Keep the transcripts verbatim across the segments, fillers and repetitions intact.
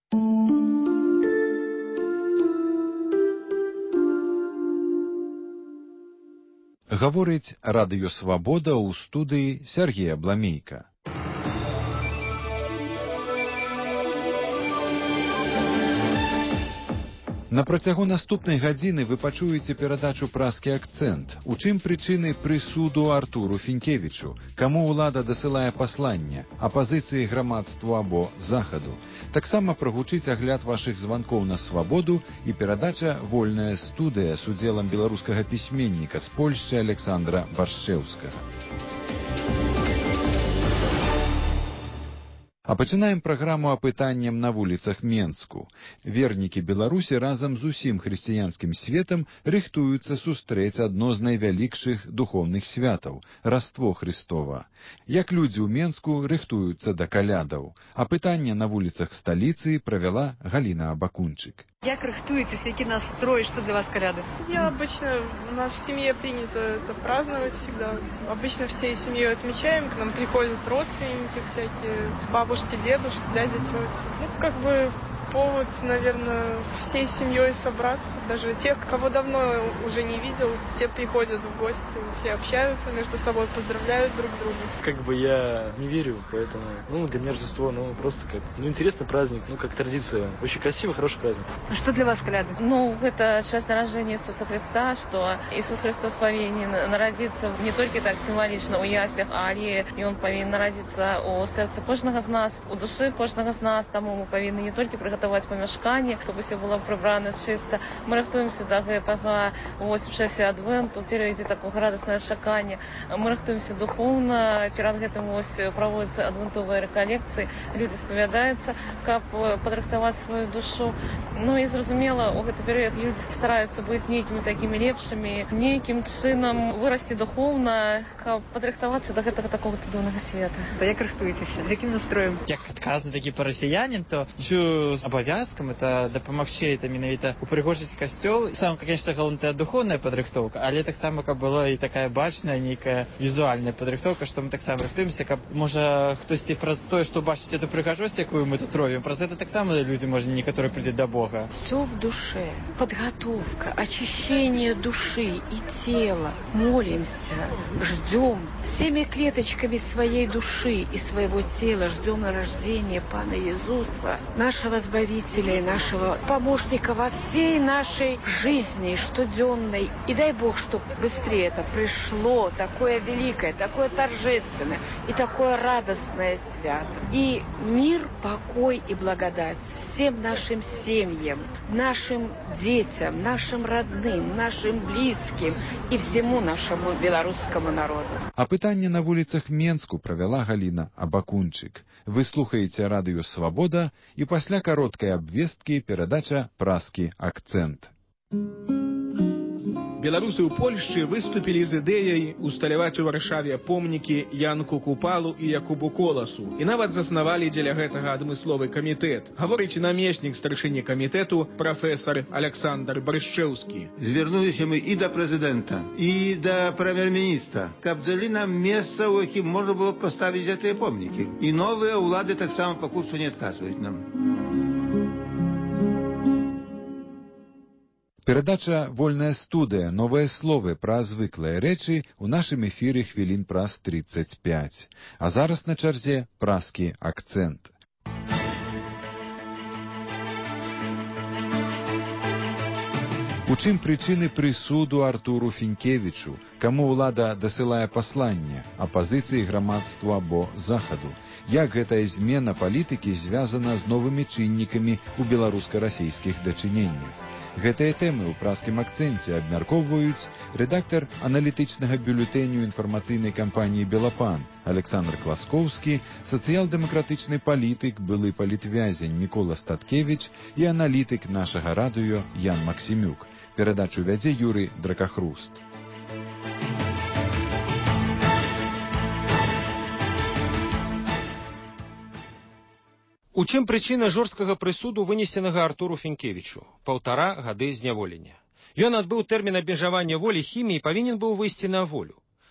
Гаворыць радыё «Свабода» ў студыі Сергей Абламейка. На працягу наступнай гадзіны вы пачуеце перадачу «Празкі акцэнт». У чым прычыны прысуду Артуру Фінкевічу? Каму ўлада дасылае пасланне? Апазіцыі грамадству або захаду? Таксама прагучыць агляд вашых званкоў на «Свабоду» і перадача «Вольная студыя» з удзелам беларускага пісьменніка з Польшчы Александра Баршчэўскага. А пачынаем праграму апытаннем на вуліцах Менску. Вернікі Беларусі разам з усім хрысціянскім светам рыхтуюцца сустрэць адно з найвялікшых духоўных святаў – Раство Хрыстова. Як людзі ў Менску рыхтуюцца да калядаў? Апытанне на вуліцах сталіцы правяла Галина Абакунчык. Як рыхтуетесь, які настрой, что для вас коляды? Я обычно, у нас в семье принято это праздновать всегда. Обычно всей семьей отмечаем, к нам приходят родственники всякие, бабушки, дедушки, дяди, тети. Ну, как бы повод, наверное, всей семьей собраться. Даже тех, кого давно уже не видел, те приходят в гости, все общаются между собой, поздравляют друг друга. Как бы я не верю, поэтому, ну, для меня Рождество, ну, просто как, ну, интересный праздник, ну, как традиция. Очень красивый, хороший праздник. А что для вас коляды? Ну, это часть рождения Иисуса Христа, что Иисус Христос повинен народиться не только так символично у яслях, але и Он повинен народиться у сердца кожного из нас, у души кожного из нас, тому мы повинны не только приготовить помешкание, чтобы все было прибрано чисто. Мы рыхтуемся до этого восемьдесят адвенту, впереди такое радостное шакание. Мы рыхтуемся духовно, перед этим проводятся адвентовые реколлекции, люди споведаются, как подрыхтовать свою душу. Ну и, зразумела, у этот период люди стараются быть некими такими лепшими, неким чином вырасти духовно, как подрыхтоваться до этого такого цудовного света. То як рыхтуетесь? З яким настроем? Як адказны такі парафіянін, то лічу абавязкам это дапамагчы это менавіта упрыгожыць касцёл. Сам, конечно, галоўная духовная падрыхтоўка, але таксама каб была і такая бачная нейкая візуальная падрыхтоўка, што мы таксама рыхтуемся, каб можа хтосьці праз тое, што бачыць эту прыгажосць, якую мы тут робім, праз это таксама людзі можа некаторыя прыйдуць да Бога. Все в душе, подготовка, очищение души и тела. Молимся, ждем всеми клеточками своей души и своего тела, ждем рождения Пана Иисуса, нашего Избавителя и нашего помощника во всей нашей жизни штоденной. И дай Бог, чтобы быстрее это пришло, такое великое, такое торжественное и такое радостное свято. И мир, покой и благодать всем нашим семьям, нашим детям, нашим родным, нашим близким и всему нашему белорусскому народу. Апытанне на вуліцах Менску правяла Галина Абакунчык. Вы слухаеце радыё «Свабода» і пасля кароткай абвесткі перадача «Празкі акцэнт». Беларусы ў Польшчы выступілі з ідэяй усталяваць у Варшаве помнікі Янку Купалу і Якубу Коласу і нават заснавалі дзеля гэтага адмысловы камітэт. Гаворыць намеснік старшыні камітэту прафесар Александр Баршчэўскі. Звярнуліся мы і да прэзідэнта, і да прэм'ер-міністра, каб далі нам месца, у якім можна было б паставіць гэтыя помнікі. І новыя ўлады таксама пакуль што не адказваюць нам. Перадача «Вольная студыя. Новыя словы пра звыклыя рэчы» у нашым эфіры хвілін праз тридцать пять. А зараз на чарзе «Празкі акцэнт». У чым прычыны прысуду Артуру Фінкевічу? Каму ўлада дасылае пасланне? Апазіцыі грамадству або захаду? Як гэтая змена палітыкі звязана з новымі чыннікамі ў беларуска-расійскіх дачыненнях? Гэтыя тэмы ў празкім акцэнце абмяркоўваюць рэдактар аналітычнага бюлетэню інфармацыйнай кампаніі «Белапан» Александр Класкоўскі, сацыял-дэмакратычны палітык, былы палітвязень Мікола Статкевіч і аналітык нашага радыё Ян Максімюк. Перадачу вядзе Юрый Дракахруст. У чым прычына жорсткага прысуду, вынесенага Артуру Фінкевічу? Паўтара гады зняволення. Ён адбыў тэрмін абмежавання волі хіміі і павінен быў выйсці на волю.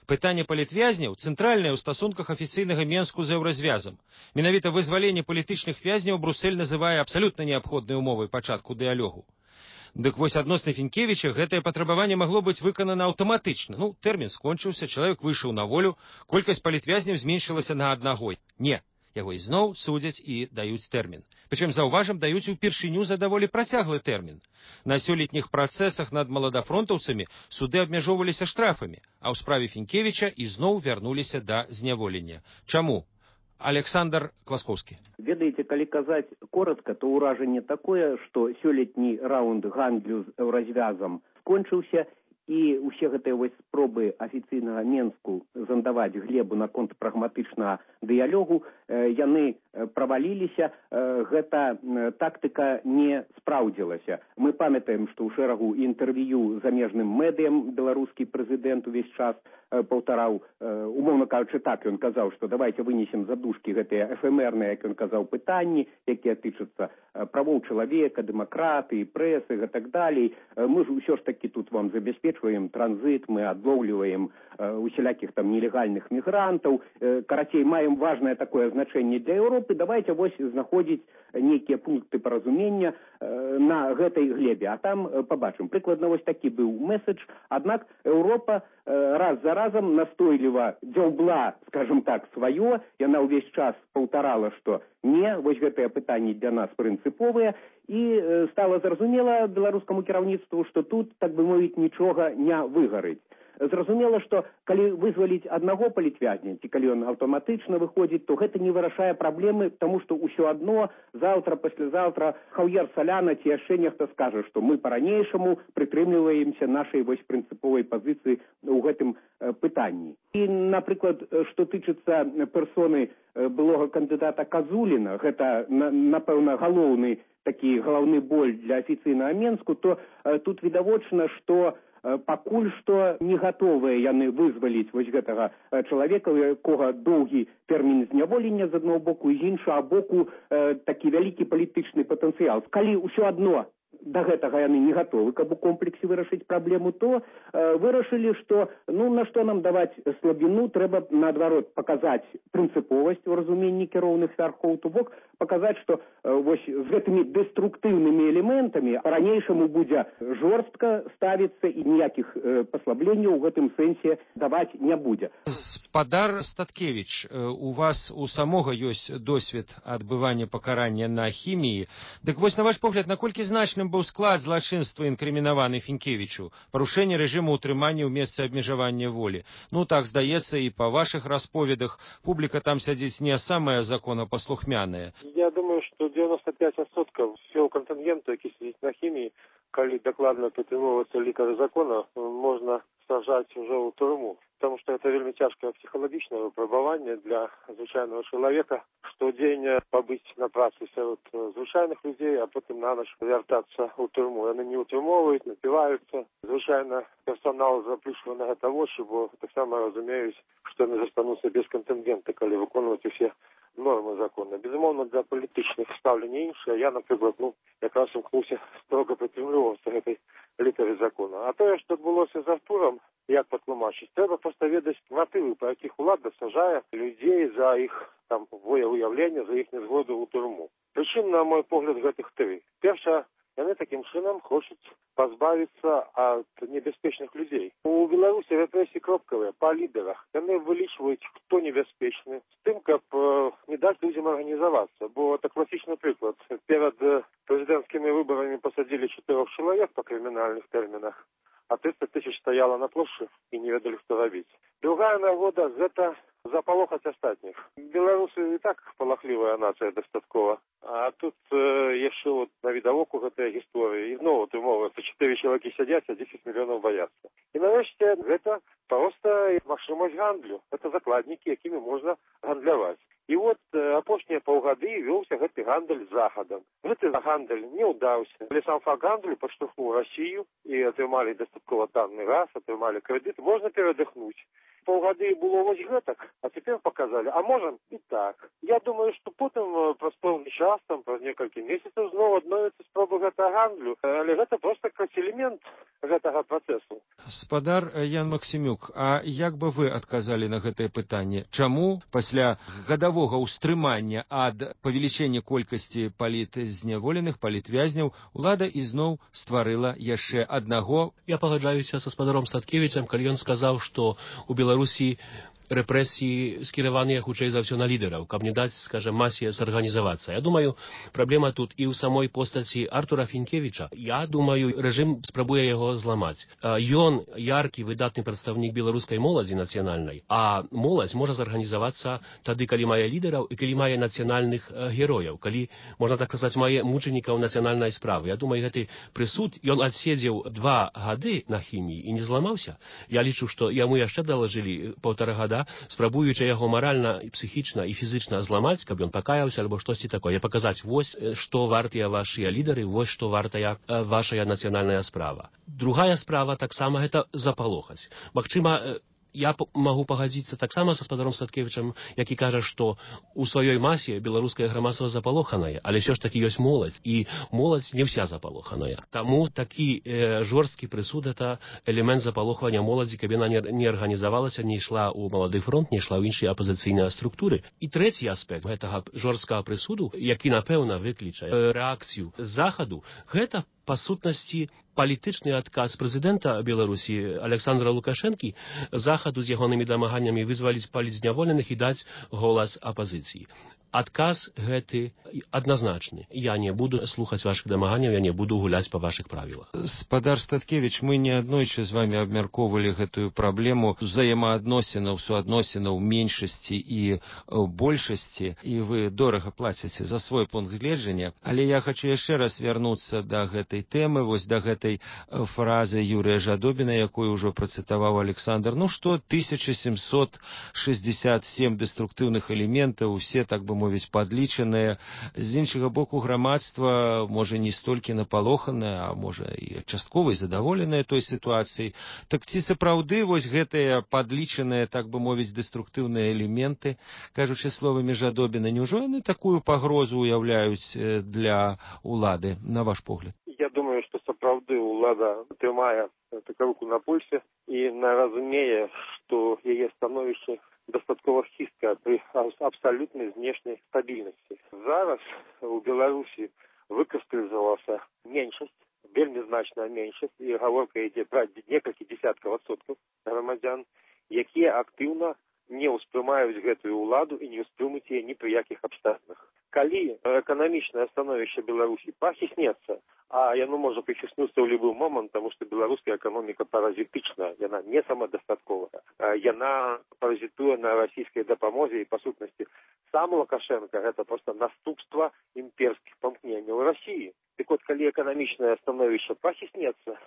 Пытанне палітвязняў цэнтральнае ў стасунках афіцыйнага Менску з еўразвязам. Менавіта вызваленне палітычных вязняў Брусэль называе абсалютна неабходнай умовай пачатку дыялогу. Дык вось адносна Фінкевіча гэтае патрабаванне магло быць выканана аўтаматычна. Ну, тэрмін скончыўся, чалавек выйшаў на волю, колькасць палітвязняў зменшылася на аднаго. Не, яго ізноў судзяць і даюць тэрмін. Прычым, заўважым, даюць упершыню за даволі працяглы тэрмін. На сёлетніх працэсах над маладафронтаўцамі суды абмяжоўваліся штрафамі, а ў справе Фінкевіча ізноў вярнуліся да зняволення. Чаму? Александр Класкоўскі. Ведаеце, калі казаць коротка, то ўражанне такое, што сёлетні раунд гандлю з еўразвязам скончыўся, і ўсе гэтыя вось спробы афіцыйнага Менску зандаваць глебу наконт прагматычнага дыялогу, э, яны праваліліся, э, гэта э, тактыка не спраўдзілася. Мы памятаем, што ў шэрагу інтэрв'ю замежным медыям беларускі прэзідэнт увесь час э, паўтараў, э, умоўна кажучы, так ён казаў, што давайте вынесем задушкі гэтыя эфемерныя, як ён казаў, пытанні, якія тычацца э, правоў чалавека, дэмакратыі, прэсы і так далей. Э, мы ж усё ж такі тут вам забяспечваем транзит, мы адлоўліваем э, усялякіх там нелегальных мігрантаў, э, карацей, маем важнае такое значэнне для Еўропы, давайте вось знаходзіць нейкія пункты паразумення э, на гэтай глебе, а там э, побачым. Прыкладна вось такі быў месседж, аднак Еўропа э, раз за разам настойліва дзяўбла, скажем так, сваё, яна ўвесь час паўтарала, што не, вось гэтыя пытанні для нас прынцыповыя, і э, стала зразумела беларускаму кіраўніцтву, што тут, так бы мовіць, нічога не выгарыць. Зразумела, што калі вызваліць аднаго палітвязня, ці калі ён аўтаматычна выходзіць, то гэта не вырашае праблемы, таму што ўсё адно заўтра, паслязаўтра Хаўер Саляна ці яшчэ нехта скажа, што мы па-ранейшаму прытрымліваемся нашай вось прынцыповай пазіцыі ў гэтым э, пытанні. І, напрыклад, што тычыцца персоны э, былога кандыдата Казуліна, гэта, на, напэўна, галоўны такі галаўны боль для афіцыйнага Менску, то э, тут відавочна, што пакуль што не гатовыя яны вызваліць вось гэтага чалавека, у якога доўгі тэрмін зняволення з аднаго боку і з іншага боку э, такі вялікі палітычны патэнцыял. Калі ўсё адно да гэтага яны не гатовы, каб у комплексе вырашыць праблему, то э, вырашылі, што ну на што нам даваць слабіну, трэба наадварот паказаць прынцыповасць у разуменні кіроўных вярхоў, то бок паказаць, што э, вось з гэтымі дэструктыўнымі элементамі па-ранейшаму будзе жорстка ставіцца і ніякіх э, паслабленняў у гэтым сэнсе даваць не будзе. Спадар Статкевіч, у вас у самога ёсць досвед адбывання пакарання на хіміі. Дык вось, на ваш погляд, наколькі значным быў склад злачынства інкрымінаваны Фінкевічу, парушэнне рэжыму ўтрымання ў месцы абмежавання волі? Ну так, здаецца, і па вашых расповедах публіка там сядзіць не самая законапаслухмяная. Я думаю, што девяносто пять процентов всего контингента, які сидіць на хіміі, калі дакладна прытрымоўвацца літары закона, можна сажаць ужо ў турму. Потому что это вельмі цяжкае псіхалагічнае выпрабаванне для звычайнага чалавека, штодзень пабыць на працы сярод звычайных людзей, а потым на ноч вяртацца ў турму. Яны не ўтрымоўваюць, напіваюцца. Звычайна персанал заплюшвае на гэта вочы, бо таксама разумеюць, што яны застануцца без кантынгента, калі выконваць усе нормы закона. Безумоўна, для палітычных стаўлення іншае. Я, напрыклад, ну, якраз імкнуўся строга прытрымлівацца гэтай літары закона. А тое, што адбылося з Артурам, як патлумачыць, трэба проста ведаць матывы, па якіх улада сажае людзей за іх там воявыяўленне, за іх нязгоду ў турму. Прычым, на мой погляд, гэтых тры. Перша, яны такім чынам хочуць пазбавіцца ад небяспечных людзей. У Беларусі рэпрэсіі кропкавыя па лідарах. Яны вылічваюць, хто небяспечны, з тым, каб э, не даць людзям арганізавацца. Бо это класічны прыклад. Перад прэзідэнцкімі выбарамі пасадзілі чатырох чалавек па крымінальных тэрмінах, а триста тысяч стояло на площади и не ведали, что робить. Другая нагода – это запалохать остатних. Белорусы и так полохливая нация достаткова. А тут э, еще вот на видовоку этой истории. И снова ты мовится, четыре человека сидят, а десять миллионов боятся. И нарешті, это просто магчымасць гандлю. Это закладники, якими можно гандляваць. І от апошнія паўгады вёўся гэты гандаль захадам. Гэты гандаль не ўдаўся. Але сам факт гандлю падштурхнуў Расію і атрымалі дастаткова танны газ, атрымалі крэдыт. Можна перадыхнуць. Паўгады было вось гэтак, а цяпер паказалі, а можам і так. Я думаю, што потым праз пэўны час, там праз некалькі месяцаў зноў адновіцца спроба гэтага гандлю. Але гэта проста як элемент гэтага працэсу. Спадар Ян Максімюк, а як бы вы адказалі на гэтае пытанне? Чаму пасля гадавога ўстрымання ад павелічэння колькасці палітзняволеных, палітвязняў, улада ізноў стварыла яшчэ аднаго? Я пагаджаюся са спадаром Статкевічам, калі ён сказаў, што у Беларусі рэпрэсіі скіраваныя хутчэй за ўсё на лідараў, каб не даць, скажем, масе зарганізавацца. Я думаю, праблема тут і ў самой постаці Артура Фінкевіча. Я думаю, рэжым спрабуе яго зламаць. Ён яркі, выдатны прадстаўнік беларускай моладзі нацыянальнай, а моладзь можа зарганізавацца тады, калі мае лідараў і калі мае нацыянальных герояў, калі, можна так сказаць, мае мучанікаў нацыянальнай справы. Я думаю, гэты прысуд, ён адседзеў два гады на хіміі і не зламаўся. Я лічу, што яму яшчэ далажылі паўтара гада, спрабуючы яго маральна, псіхічна і фізічна зламаць, каб ён пакаяўся альбо штосьці такое, паказаць, вось што вартыя вашыя лідары, вось што вартая вашая нацыянальная справа. Другая справа таксама гэта запалохаць. Магчыма, я магу пагадзіцца таксама са спадаром Статкевічам, які кажа, што у сваёй масе беларуская грамадства запалоханая, але ўсё ж такі ёсць моладзь, і моладзь не ўся запалоханая. Таму такі э, жорсткі прысуд — это элемент запалохвання моладзі, каб яна не, не арганізавалася, не ішла ў малады фронт, не ішла ў іншыя апазіцыйныя структуры. І трэці аспект гэтага жорсткага прысуду, які, напэўна, выклічае рэакцыю захаду, гэта па сутнасці палітычны адказ прэзідэнта Беларусі Александра Лукашэнкі захаду з ягонымі дамаганнямі вызваліць палітзняволеных і даць голас апазіцыі. Адказ гэты адназначны. Я не буду слухаць вашых дамаганняў, я не буду гуляць па вашых правілах. Спадар Статкевіч, мы неаднойчы з вами абмяркоўвалі гэтую праблему взаемаадносінаў, суадносінаў меншасці і большасці, і вы дорага плаціце за свой пункт гледжання. Але я хочу яшчэ раз вярнуцца да гэтай тэмы, вось да гэтай фразы Юрыя Жадобіна, якую ўжо працытаваў Александр. Ну што, тысяча сямсот шэсцьдзесят сем дэструктыўных элементаў, усе, так бы мовіць, падлічаныя. З іншага боку, грамадства можа не столькі напалоханае, а можа і часткова і задаволенае той сітуацыяй. Так ці сапраўды вось гэтыя падлічаныя, так бы мовіць, дэструктыўныя элементы, кажучы словамі Жадобіна, няўжо яны такую пагрозу уяўляюць для улады, на ваш погляд? Я думаю, што сапраўды ўлада трымае таку руку на пульсе і разумее, што яе становішча дастаткова хісткае пры абсалютнай знешняй стабільнасці. Зараз у Беларусі выкрысталізавалася меншасць, вельмі значная меншасць, і гаворка ідзе пра некалькі дзесяткаў адсоткаў грамадзян, якія актыўна не ўспрымаюць гэтую ўладу і не ўспрымуць яе ні пры якіх абставінах. Калі эканамічнае становішча Беларусі пахіснецца, а яно можа прихіснуцца ў любы момант, таму што беларуская эканоміка паразітычная, яна не самадастатковая. Яна паразітуе на расійскай дапамозе, і па сутнасці сам Лукашенко гэта проста наступства імперскіх памкненняў Расіі. Так от, калі эканамічнае становішча пахіснецца,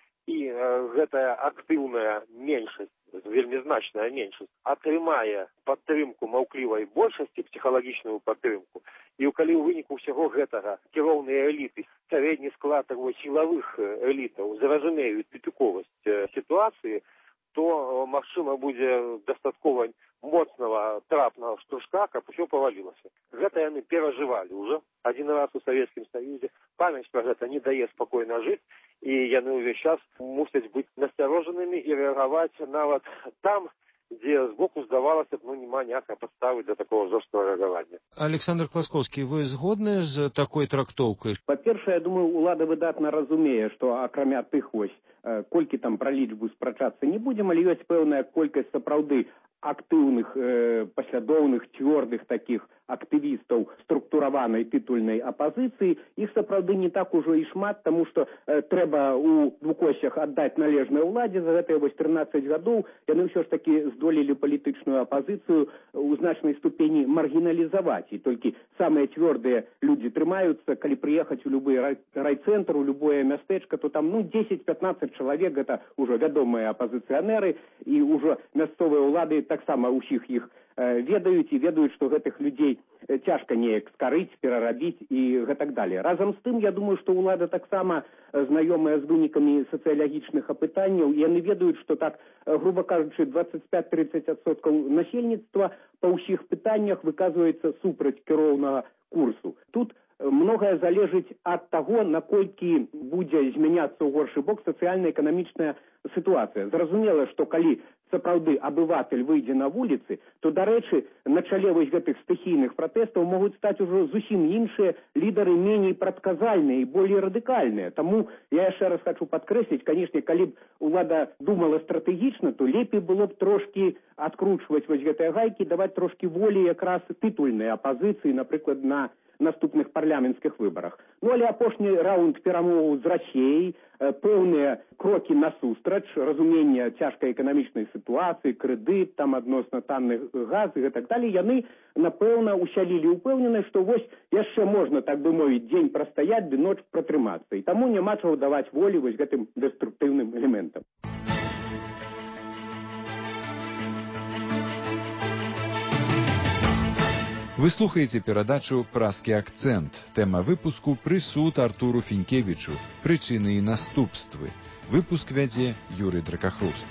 і э, гэтая актыўная меншасць, вельмі значная меншасць, атрымае падтрымку маўклівай большасці, псіхалагічную падтрымку, і калі ў выніку ўсяго гэтага кіроўныя эліты, сярэдні склад сілавых элітаў зразумеюць тупіковасць э, сітуацыі, то, магчыма, будзе дастаткова моцнага трапнага штуршка, каб усё павалілася. Гэта яны перажывалі ўжо адзін раз у Савецкім Саюзе. Памяць пра гэта не дае спакойна жыць, і яны ўвесь час мусяць быць насцярожанымі і рэагаваць нават там, дзе збоку здавалася б, ну, няма ніякай падставы для такого жорсткага рэагавання. Александр Класкоўскі, вы згодны з такой трактоўкай? Па-першае, я думаю, улада выдатна разумее, што акрамя тых вось, колькі там пра лічбу спрачацца не будзем, але ёсць пэўная колькасць сапраўды актыўных, э, паслядоўных, цвёрдых такіх актывістаў структураванай тытульнай апазіцыі. Іх сапраўды не так ужо і шмат, таму што э, трэба ў двукосях аддаць належнай уладзе. За гэтыя вось трынаццаць гадоў яны ўсё ж такі здолелі палітычную апазіцыю у значнай ступені маргіналізаваць. І толькі самыя цвёрдыя людзі трымаюцца. Калі прыехаць у любы рай, райцэнтр, у любое мястэчка, то там ну дзесяць-пятнаццаць чалавек, гэта ўжо вядомыя апазіцыянеры, і ўжо мясцовыя ўлады таксама ўсіх іх э, ведаюць і ведаюць, што гэтых людзей э, цяжка неяк скарыць, перарабіць і гэтак далее. Разам з тым, я думаю, што ўлада таксама э, знаёмая з вынікамі сацыялагічных апытанняў, і яны ведаюць, што так, э, груба кажучы, дваццаць пяць - трыццаць адсоткаў насельніцтва па ўсіх пытаннях выказваецца супраць кіроўнага курсу. Тут многае залежыць ад таго, наколькі будзе змяняцца ў горшы бок сацыяльна-эканамічная сітуацыя. Зразумела, што калі сапраўды абыватель выйдзе на вуліцы, то, дарэчы, на чале вось гэтых стыхійных пратэстаў могуць стаць ужо зусім іншыя лідары, меней прадказальныя і болей радыкальныя. Таму я яшчэ раз хочу падкрэсліць, канешне, калі б улада думала стратэгічна, то лепей было б трошкі адкручваць вось гэтыя гайкі, даваць трошкі волі якраз тытульнай апазіцыі, напрыклад, на наступных парламенцкіх выбарах. Ну, але апошні раунд перамоваў з Расіяй, пэўныя крокі насустрач, разуменне цяжкай эканамічнай сітуацыі, крэдыт, там адносна танных газ і гэтак далей, яны, напэўна, усялілі ўпэўненасць, што вось яшчэ можна, так бы мовіць, дзень прастаяць, ды ноч пратрымацца. І таму няма чаго даваць волі вось гэтым дэструктыўным элементам. Вы слухаеце перадачу «Праскі акцэнт». Тэма выпуску «Прысуд Артуру Фінкевічу. Прычыны і наступствы». Выпуск вядзе Юрый Дракахруст.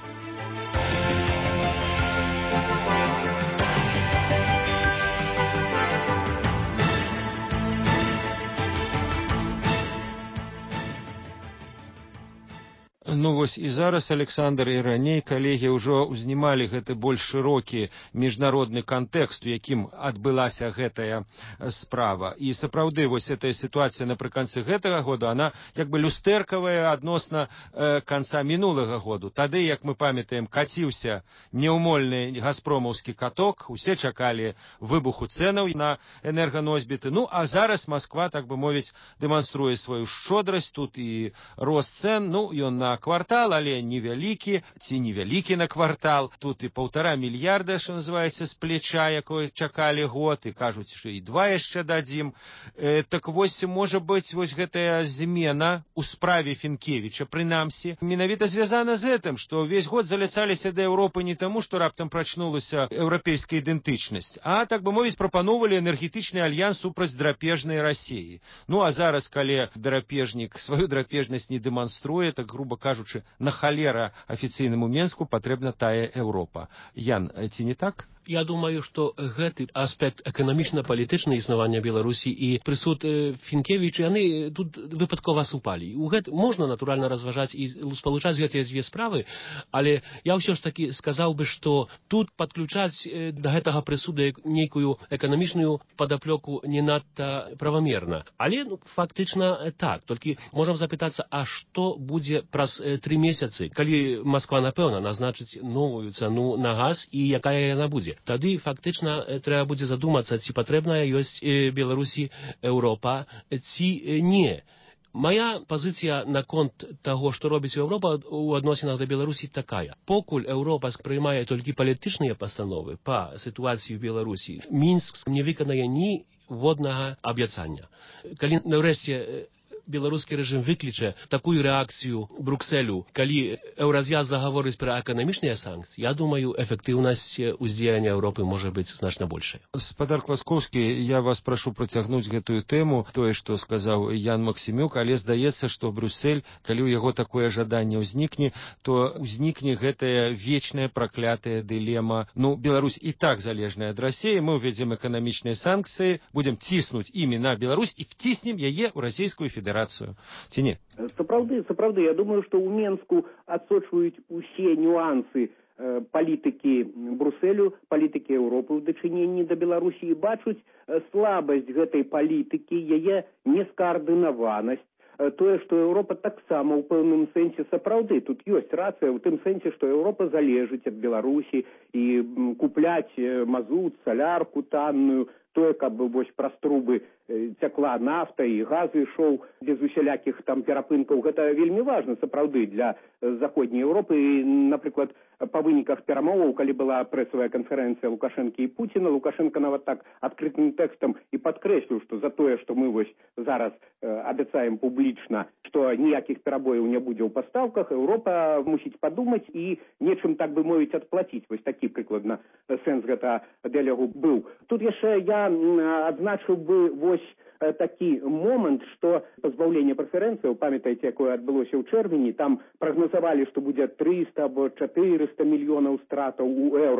Ну вось і зараз, Александр, і раней калегі ўжо ўзнімалі гэты больш шырокі міжнародны кантэкст, у якім адбылася гэтая справа. І сапраўды вось гэтая сітуацыя напрыканцы гэтага года, она як бы люстэркавая адносна э, канца мінулага году. Тады, як мы памятаем, каціўся неўмольны газпромаўскі каток, усе чакалі выбуху цэнаў на энерганосьбіты. Ну а зараз Масква, так бы мовіць, дэманструе сваю шчодрасць, тут і рост цэн, ну ён на квартал, але невялікі, ці невялікі на квартал. Тут і паўтара мільярда, што называецца, з плеча, якое чакалі год, і кажуць, што і два яшчэ дадзім. Э, так вось, можа быць, вось гэтая змена ў справе Фінкевіча, прынамсі, менавіта звязана з гэтым, што ўвесь год заляцаліся да Еўропы не таму, што раптам прачнулася еўрапейская ідэнтычнасць, а, так бы мовіць, прапаноўвалі энергетычны альянс супраць драпежнай Расіі. Ну, а зараз, калі драпежнік сваю драпежнасць не дэманструе, так, грубо кажучы, на халера афіцыйнаму Менску патрэбна тая Еўропа. Ян, ці не так? Я думаю, што гэты аспект эканамічна-палітычнай існавання Беларусі і прысуд Фінкевіча, яны тут выпадкова супалі. У гэт можна, натуральна, разважаць і спалучаць гэтыя дзве справы, але я ўсё ж такі сказаў бы, што тут падключаць да гэтага прысуда нейкую эканамічную падаплёку не надта правамерна. Але ну, фактычна так. Толькі можам запытацца, а што будзе праз тры месяцы, калі Масква, напэўна, назначыць новую цану на газ і якая яна будзе? Тады фактычна трэба будзе задумацца, ці патрэбная ёсць Беларусі Еўропа, ці не. Мая пазіцыя наконт таго, што робіць Еўропа ў адносінах да Беларусі такая. Покуль Еўропа прыймае толькі палітычныя пастановы па сітуацыі ў Беларусі, Мінск не выканае ні воднага абяцання. Калі нарэшце беларускі рэжым выкліча такую рэакцыю Брукселю, калі Еўразвяз загаворыць пра эканамічныя санкцыі, я думаю, эфектыўнасць уздзеяння Еўропы можа быць значна большая. Спадар Класкоўскі, я вас прашу працягнуць гэтую тэму, тое, што сказаў Ян Максімюк, але здаецца, што Брюссель, калі ў яго такое жаданне ўзнікне, то ўзнікне гэтая вечная праклятая дылема. Ну, Беларусь і так залежная ад Расіі, мы ўведзем эканамічныя санкцыі, будзем ціснуць імі на Беларусь і вціснем яе ў расійскую федэрацыю. Ці не? Сапраўды, сапраўды. Я думаю, што ў Менску адсочваюць усе нюансы э, палітыкі Брусселю, палітыкі Еўропы ў дачыненні да Беларусі і бачуць э, слабасць гэтай палітыкі, яе нескаардынаванасць, э, тое, што Еўропа таксама ў пэўным сэнсе сапраўды. Тут ёсць рацыя ў тым сэнсе, што Еўропа залежыць ад Беларусі і м, купляць э, мазут, салярку танную, тое, каб вось праз трубы цякла нафта і газ ішоў без усялякіх там перапынкаў. Гэта вельмі важна, сапраўды, для заходняй Еўропы. І, напрыклад, па выніках перамоваў, калі была прэсавая канферэнцыя Лукашэнкі і Пуціна, Лукашенко нават так адкрытым тэкстам і падкрэсліў, што за тое, што мы вось зараз э, абяцаем публічна, што ніякіх перабояў не будзе ў пастаўках, Еўропа мусіць падумаць і нечым, так бы мовіць, адплаціць. Вось такі прыкладна сэнс гэта дыялогу быў. Тут яшчэ я адзначыў бы вось такі момант, што пазбаўленне прэферэнцыяў, памятаеце, якое адбылося ў чэрвені, там прагназавалі, што будзе трыста або чатырыста мільёнаў стратаў у еўра.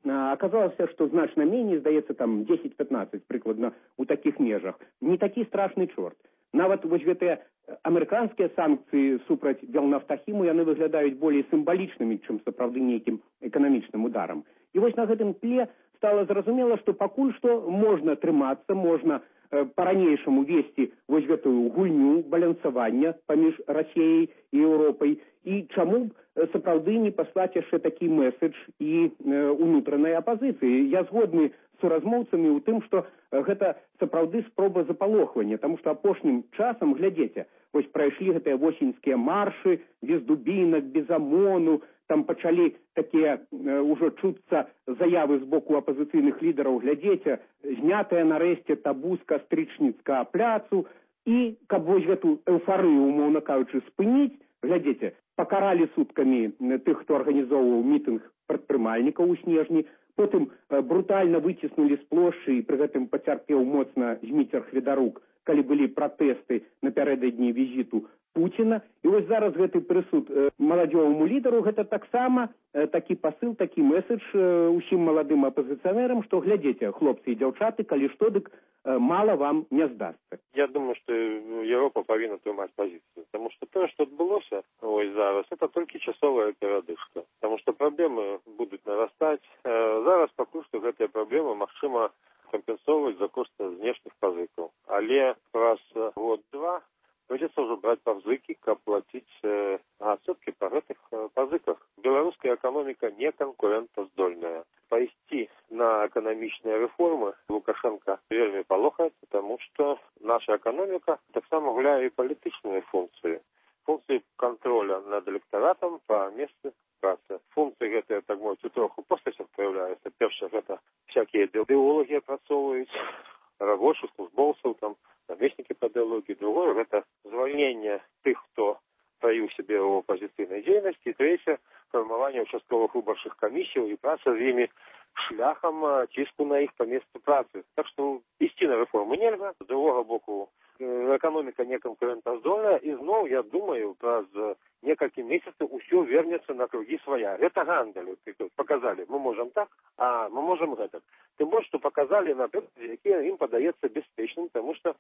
аказалася, што значна меней, здаецца, там дзесяць-пятнаццаць прыкладна у такіх межах. Не такі страшны чорт. Нават вось гэтыя амерыканскія санкцыі супраць Белнафтахіму, яны выглядаюць болей сімвалічнымі, чым сапраўды нейкім эканамічным ударам. І вось на гэтым тле стала зразумела, што пакуль што можна трымацца, можна э, па-ранейшаму весці вось гэтую гульню балансавання паміж Расіяй і Еўропай. І чаму б сапраўды не паслаць яшчэ такі месседж і э, унутранай апазіцыі? Я згодны з суразмоўцамі ў тым, што гэта сапраўды спроба запалохвання, таму што апошнім часам, глядзіце, вось прайшлі гэтыя восеньскія маршы, без дубінак, без ОМОНу, там пачалі такія э, ўжо чуцца заявы з боку апазіцыйных лідараў, глядзіце, знятая нарэшце табу з кастрычніцкага пляцу, і каб вось гэту эўфарыю, умоўна кажучы, спыніць, глядзіце, пакаралі суткамі тых, хто арганізоўваў мітынг прадпрымальнікаў у снежні, потым э, брутальна выціснулі з плошчы і пры гэтым пацярпеў моцна Зміцер Хведарук, калі былі пратэсты напярэдадні візіту Пуціна. І вось зараз гэты прысуд э, маладзёваму лідару, гэта таксама э, такі пасыл, такі месседж э, усім маладым апазіцыянерам, што глядзіце, хлопцы і дзяўчаты, калі што, дык э, мала вам не здасца. Я думаю, што Еўропа павінна трымаць пазіцыю, таму што тое, што адбылося ось зараз, это толькі часовая перадышка, таму што праблемы будуць нарастаць. Э, зараз пакуль што гэтыя праблемы магчыма кампенсоўваць за кошт знешніх пазыкаў, але праз год-два придется уже брать пазыкі, каб платіць э, адсоткі па гэтых э, пазыках. Беларуская эканоміка не конкурентаздольная. Пайсці на эканамічныя рэформы Лукашенко вельмі палохаецца, тому што наша эканоміка таксама гуляе і палітычныя функцыі. Функцыі контроля над электаратам па месцы працы. Функцыі гэтыя, так мовіць, у трох упостасях праяўляюцца. Першае, гэта всякія ідэолагі апрацоўваюць, рабочых, службоўцаў, там, намеснікі па ідэалогіі. Другое, гэта звальненне тых, хто праявіў сябе ў апазіцыйнай дзейнасці. І трэцяе, фармаванне ўчастковых выбарчых камісіяў і праца з імі шляхам ціску на іх па месцы працы. Так што ісці на рэформу нельга. З другога боку, эканоміка не конкурентаздольная, і зноў, я думаю, праз некалькі месяцаў усё вернецца на кругі свая. Гэта гандаль. Паказалі, мы можам так, а мы можам гэтак. Тым больш, што паказалі на прыкладзе, які ім падаецца бяспечным, таму што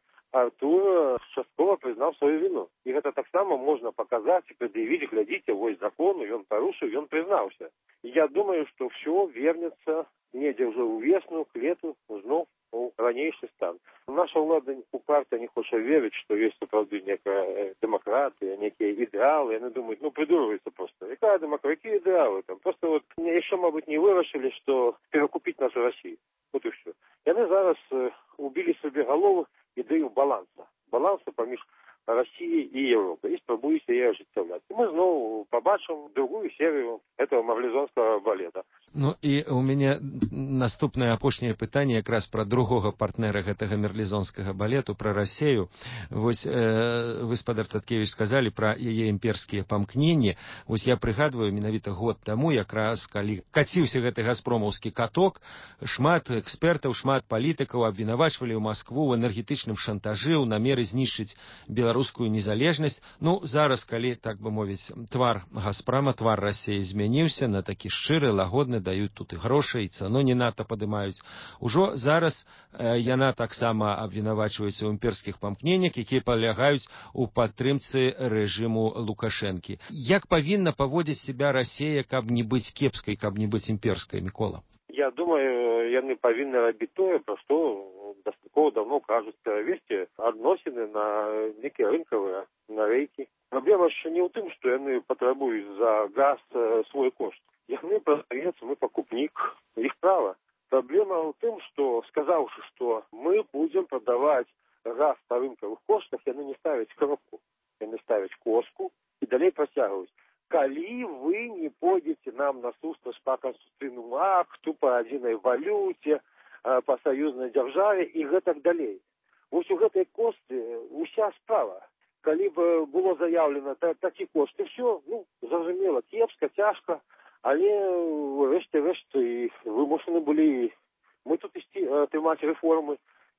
Артур часткова прызнаў сваю віну. І гэта таксама можна паказаць і прад'явіць, глядзіце, вось закону, ён парушыў, ён прызнаўся. Я думаю, што ўсё вернецца недзе ўжо ў весну, к лету, зноў у ранейшы стан. Наша ўлада упарта не хоча верыць, што ёсць сапраўды некая дэмакратыя, некія ідэалы. Яны думаюць, ну прыдурваюцца проста. Якая дэмакратыя, якія ідэалы там? Проста вот яшчэ, мабыць, не вырашылі, што перакупіць нашу Расію. Вот і ўсё. Яны зараз э, убілі сабе галову ідэю баланса. Баланса паміж России и Европы, и спробуюсь ее ажыццяўляць. Мы зноў побачым другую серию этого марлезонского балета. Ну і у мяне наступнае апошняе пытанне якраз пра другога партнера гэтага марлезонскага балету, пра Расею. Вось э, вы, спадар Таткевіч, сказалі пра яе імперскія памкненні. Вось я прыгадваю, менавіта год таму, якраз калі каціўся гэты газпромаўскі каток, шмат экспертаў, шмат палітыкаў абвінавачвалі ў Маскву ў энергетычным шантажы, ў намеры знішчыць Беларусь рускую незалежнасць. Ну, зараз, калі, так бы мовіць, твар Газпрома, твар Расіі змяніўся на такі шчыры, лагодны, даюць тут і грошы, і цану не надта падымаюць. Ужо зараз э, яна таксама абвінавачваецца ў імперскіх памкненнях, якія палягаюць у падтрымцы рэжыму Лукашэнкі. Як павінна паводзіць себя Расія, каб не быць кепскай, каб не быць імперскай, Мікола? Я думаю, яны павінны рабіць тое, пра што дастаткова давно кажуць, весці адносіны на некія рынкавыя, на рэйкі. Праблема яшчэ не ў тым, што яны патрабуюць за газ свой кошт. Яны прадавец, мы пакупнік, іх права. Праблема ў тым, што, сказаўшы, што мы будзем прадаваць газ па рынкавых коштах, яны не ставяць кропку, яны ставяць коску і далей працягваюць. Калі вы не пойдете нам на сустрач по конституційному акту, по адзінай валюте, по саюзнай дзяржаве і гэтак далей. Вось у гэтай косты уся справа. Калі б было заявлена та, такі кошт, і все, ну, зразумела, кепска, цяжка, але рэшце рэшце вымушаны былі мы тут ісці трымаць рэформы.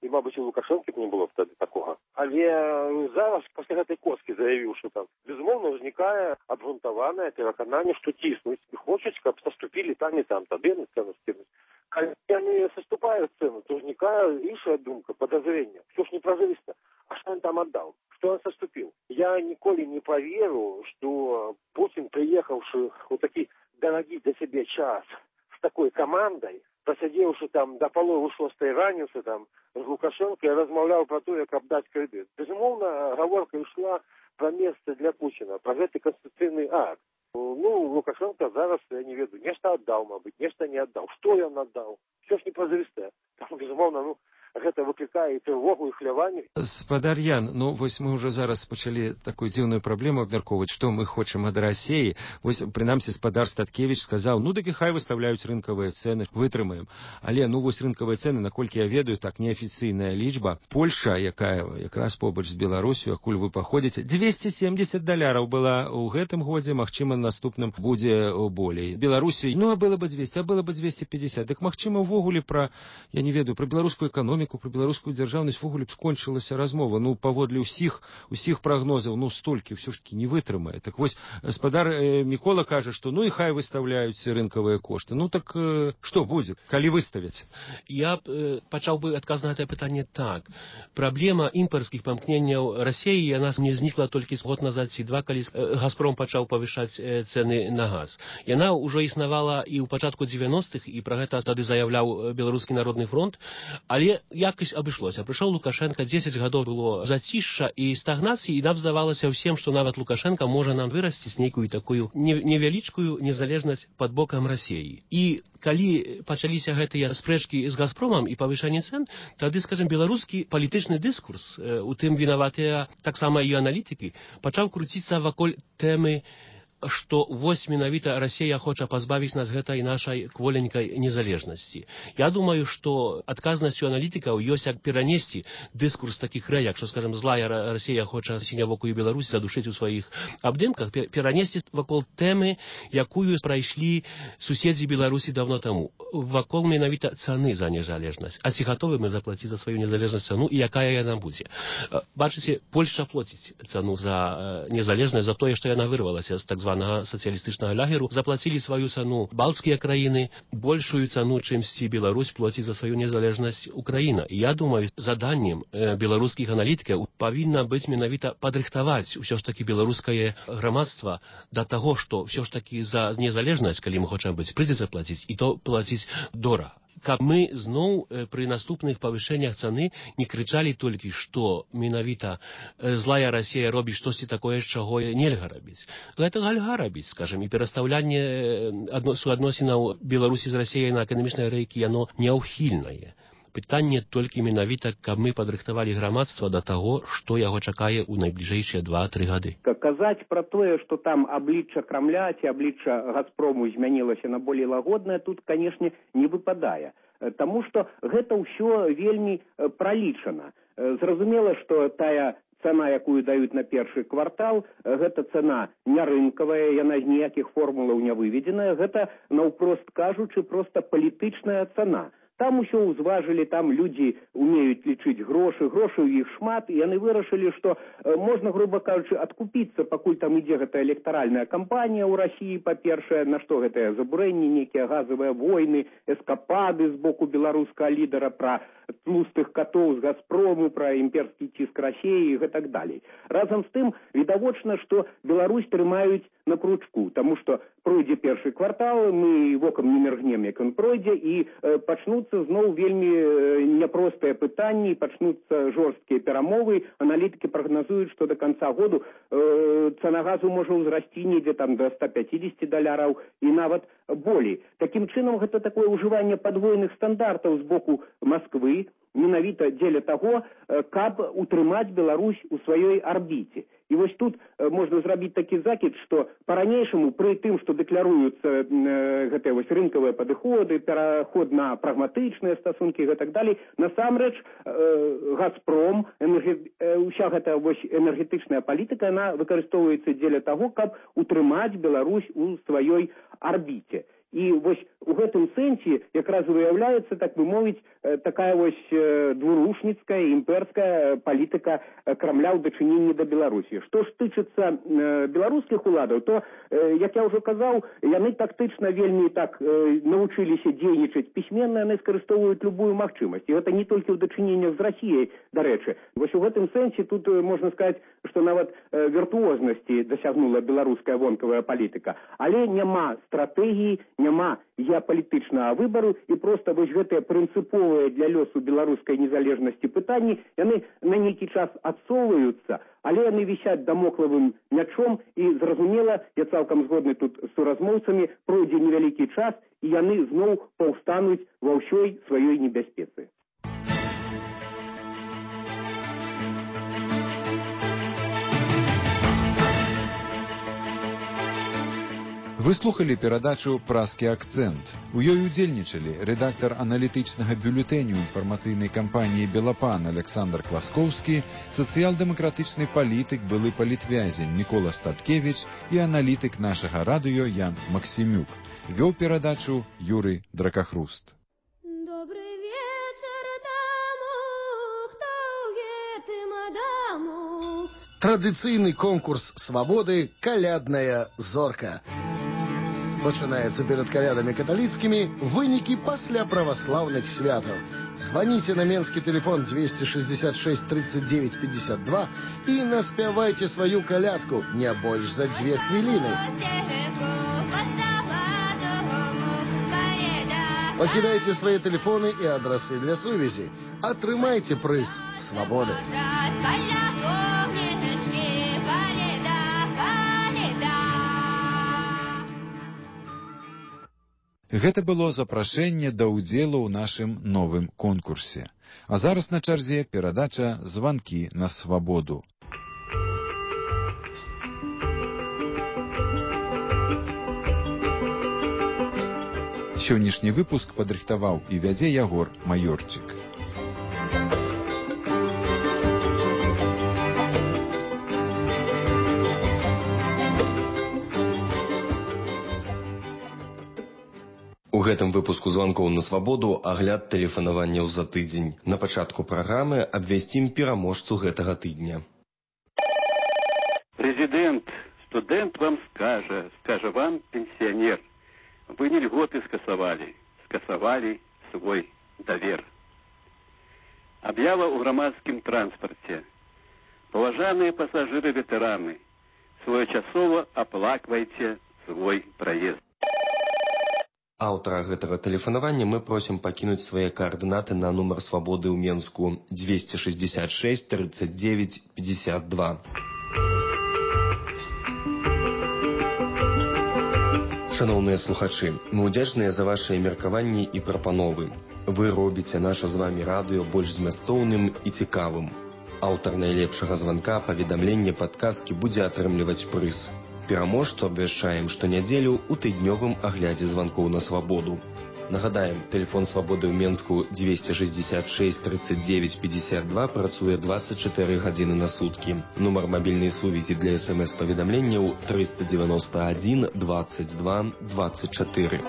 і, мабыць, у Лукашэнкі б не было б тады такога. Але зараз, пасля гэтай косткі заявіў, што там, безумоўна, ўзнікае абгрунтаванае перакананне, што ціснуць і хочуць, каб саступілі там і там, тады яны цэну скінуць. Калі яны саступаюць цэну, то ўзнікае іншая думка, падазрэнне. Все ж не празрыста. А што ён там аддаў? Што ён саступіў? Я ніколі не поверу, што Путин, приехавший у такі дарагі для сябе час з такой камандай, прасядзеўшы там да паловы шостай раніцы там з Лукашенко, я размаўляў пра тое, каб даць крэдыт. Безумоўна, гаворка ішла пра месца для Путина, пра гэты канстытуцыйны акт. Ну, Лукашенко зараз, я не ведаю, нешта аддаў, мабыць, нешта не аддаў. Што ён аддаў? Все ж не празрыстае. Там, безумоўна, ну, гэта выклікае і трывогу, і хляванне. Спадар Ян, ну вось мы ўжо зараз пачалі такую дзіўную праблему абмяркоўваць, што мы хочам ад Расіі. Вось прынамсі спадар Статкевіч сказаў, ну дык і хай выстаўляюць рынкавыя цэны, вытрымаем. Але ну вось рынкавыя цэны, наколькі я ведаю, так неафіцыйная лічба. Польша, якая якраз побач з Беларусю, акуль вы паходзіце, дзвесце семдзесят даляраў была ў гэтым годзе, магчыма, наступным будзе болей. Беларусі, ну а было бы дзвесце, а было бы дзвесце пятьдесят. Дык магчыма, увогуле пра, я не ведаю, пра беларускую эканоміку, про беларускую дзяржаўнасць вогуле б скончылася размова. Ну, паводле ўсіх усіх прагнозаў, ну, столькі ўсё ж таки не вытрымае. Так вось, спадар э, Мікола кажа, што ну і хай выставляюць рынкавыя кошты. Ну так э, што будзе, калі выставяць? Я э, пачаў бы адказ на гэтае пытанне так. Праблема імпарскіх памкненняў Расіі, яна не знікла толькі год назад ці два, калі э, Газпром пачаў павышаць э, цэны на газ. Яна ўжо існавала і ў пачатку дзевяностых, і пра гэта тады заяўляў Беларускі народны фронт, але якось абышлося. Прыйшоў Лукашенко, дзесяць гадоў было зацішша і стагнацыі, і нам здавалася ўсім, што нават Лукашенко можа нам вырасціць нейкую такую невялічкую незалежнасць пад бокам Расіі. І калі пачаліся гэтыя спрэчкі з Газпромам і павышанне цэн, тады, скажем, беларускі палітычны дыскурс, у тым вінаватыя таксама і аналітыкі, пачаў круціцца вакол тэмы, што вось менавіта Расія хоча пазбавіць нас гэтай нашай кволенькай незалежнасці. Я думаю, што адказнасцю аналітыкаў ёсць як перанесці дыскурс такіх рэяк, што, скажем, злая Расія хоча сінявокую Беларусь задушыць у сваіх абдымках, перанесці вакол тэмы, якую прайшлі суседзі Беларусі давно таму. Вакол менавіта цаны за незалежнасць. А ці гатовы мы заплаціць за сваю незалежнасць цану і якая яна будзе? Бачыце, Польшча плоціць цану за незалежнасць, за тое, што яна вырвалася з так званага сацыялістычнага лагеру, заплацілі сваю цану балтскія краіны, большую цану, чымсьці Беларусь плоціць за сваю незалежнасць Украіна. І я думаю, заданнем э, беларускіх аналітыкаў павінна быць менавіта падрыхтаваць усё ж такі беларускае грамадства да таго, што ўсё ж такі за незалежнасць, калі мы хочам быць, прыйдзецца плаціць, і то плаціць дорага. Каб мы зноў э, пры наступных павышэннях цаны не крычалі толькі, што менавіта э, злая Расія робіць штосьці такое, чаго нельга рабіць. Гэта гальга рабіць, скажем, і перастаўлянне э, суадносінаў Беларусі з Расіяй на эканамічныя рэйкі, яно няўхільнае. Пытанне толькі менавіта, каб мы падрыхтавалі грамадства да таго, што яго чакае ў найбліжэйшыя два-тры гады. Казаць пра тое, што там аблічча Крамля ці аблічча Газпрому змянілася на болей лагоднае, тут, канешне, не выпадае. Таму што гэта ўсё вельмі пралічана. Зразумела, што тая цана, якую даюць на першы квартал, гэта цана не рынкавая, яна з ніякіх формулаў не выведзеная, гэта, наўпрост кажучы, проста палітычная цана. Там усё ўзважылі, там людзі умеюць лічыць грошы, грошы ў іх шмат, і яны вырашылі, што э, можна, груба кажучы, адкупіцца, пакуль там ідзе гэтая электаральная кампанія ў Расіі, па-першае, на што гэтыя забурэнні, нейкія газавыя войны, эскапады з боку беларускага лідара пра тлустых катоў з Газпрому, пра імперскі ціск Расіі і так далей. Разам з тым, відавочна, што Беларусь трымаюць на кручку, таму што пройдзе першы квартал, мы вокам не міргнем, як ён пройдзе, і э, пачнуцца зноў вельмі э, няпростыя пытанні, пачнуцца жорсткія перамовы. Аналітыкі прагназуюць, што да канца году э, цана газу можа ўзрасці недзе там да ста пятьдесят даляраў і нават болей. Такім чынам, гэта такое ўжыванне падвойных стандартаў з боку Масквы, менавіта дзеля таго, каб утрымаць Беларусь у сваёй арбіце. І вось тут э, можна зрабіць такі закід, што па-ранейшаму пры тым, што дэкларуюцца э, гэтыя вось рынкавыя падыходы, пераход на прагматычныя стасункі і так далей, насамрэч э, Газпром, энерге... э, уся гэта вось энергетычная палітыка, яна выкарыстоўваецца дзеля таго, каб утрымаць Беларусь у сваёй арбіце. І вось у гэтым сэнсе якраз выяўляецца, так бы мовіць, такая вось двурушніцкая імперская палітыка Крамля ў дачыненні да Беларусі. Што ж тычыцца беларускіх уладаў, то, як я ўжо казаў, яны тактычна вельмі так навучыліся дзейнічаць пісьменна, яны скарыстоўваюць любую магчымасць. І гэта не толькі ў дачыненнях з Расіяй, дарэчы. Вось у гэтым сэнсе тут можна сказаць, што нават віртуознасці дасягнула беларуская вонкавая палітыка. Але няма стратэгіі, няма геапалітычнага выбару, і проста вось гэтыя прынцыповыя для лёсу беларускай незалежнасці пытанні, яны на нейкі час адсоўваюцца, але яны вісяць дамоклавым мячом, і зразумела, я цалкам згодны тут з суразмоўцамі, пройдзе невялікі час, і яны зноў паўстануць ва ўсёй сваёй небяспецы. Вы слухали перадачу «Празкі акцэнт». У ёй удзельнічалі рэдактар аналітычнага бюлетэню інфармацыйнай кампаніі «Белапан» Александр Класкоўскі, сацыял-дэмакратычны палітык, былы палітвязень Мікола Статкевіч і аналітык нашага радыё Ян Максімюк. Вёў перадачу Юрый Дракахруст. Добрый вечер таму, хто ў гэтым даму. Традыцыйны конкурс свабоды «Калядная зорка». Пачынаецца перад калядамі каталіцкімі, вынікі пасля праваслаўных святаў. Званіце на менскі тэлефон двести шестьдесят шесть тридцать девять пятьдесят два і наспявайце сваю калядку не больш за дзве хвіліны. Пакідайце свае тэлефоны і адрасы для сувязі. Атрымайце прыз свабоды. Гэта было запрашэнне да ўдзелу ў нашым новым конкурсе. А зараз на чарзе перадача «Званкі на свабоду». Сённяшні выпуск падрыхтаваў і вядзе Ягор Маёрчык. У гэтым выпуску званкоў на свабоду агляд тэлефанаванняў за тыдзень. На пачатку праграмы абвясцім пераможцу гэтага тыдня. Президент, студент вам скажа, скажа вам пенсионер, вы не льготы скасавали, скасавали свой давер. Объява ў грамадскім транспарце. Паважаныя пасажыры-ветэраны, своечасова аплаквайце свой праезд. Аўтара гэтага тэлефанавання мы просім пакінуць свае каардынаты на нумар свабоды ў Менску двести шестьдесят шесть тридцать девять пятьдесят два. Шаноўныя слухачы, мы ўдзячныя за вашыя меркаванні і прапановы. Вы робіце наша з вамі радыё больш змястоўным і цікавым. Аўтар найлепшага званка паведамлення падказкі будзе атрымліваць прыз. Пераможцу абвяшчаем штонядзелю ў тыднёвым аглядзе званкоў на свабоду. Нагадаем, тэлефон свабоды ў Менску двести шестьдесят шесть тридцать девять пятьдесят два працуе двадцать четыре гадзіны на суткі. Нумар мабільнай сувязі для смс-паведамленняў триста девяносто один двадцать два двадцать четыре.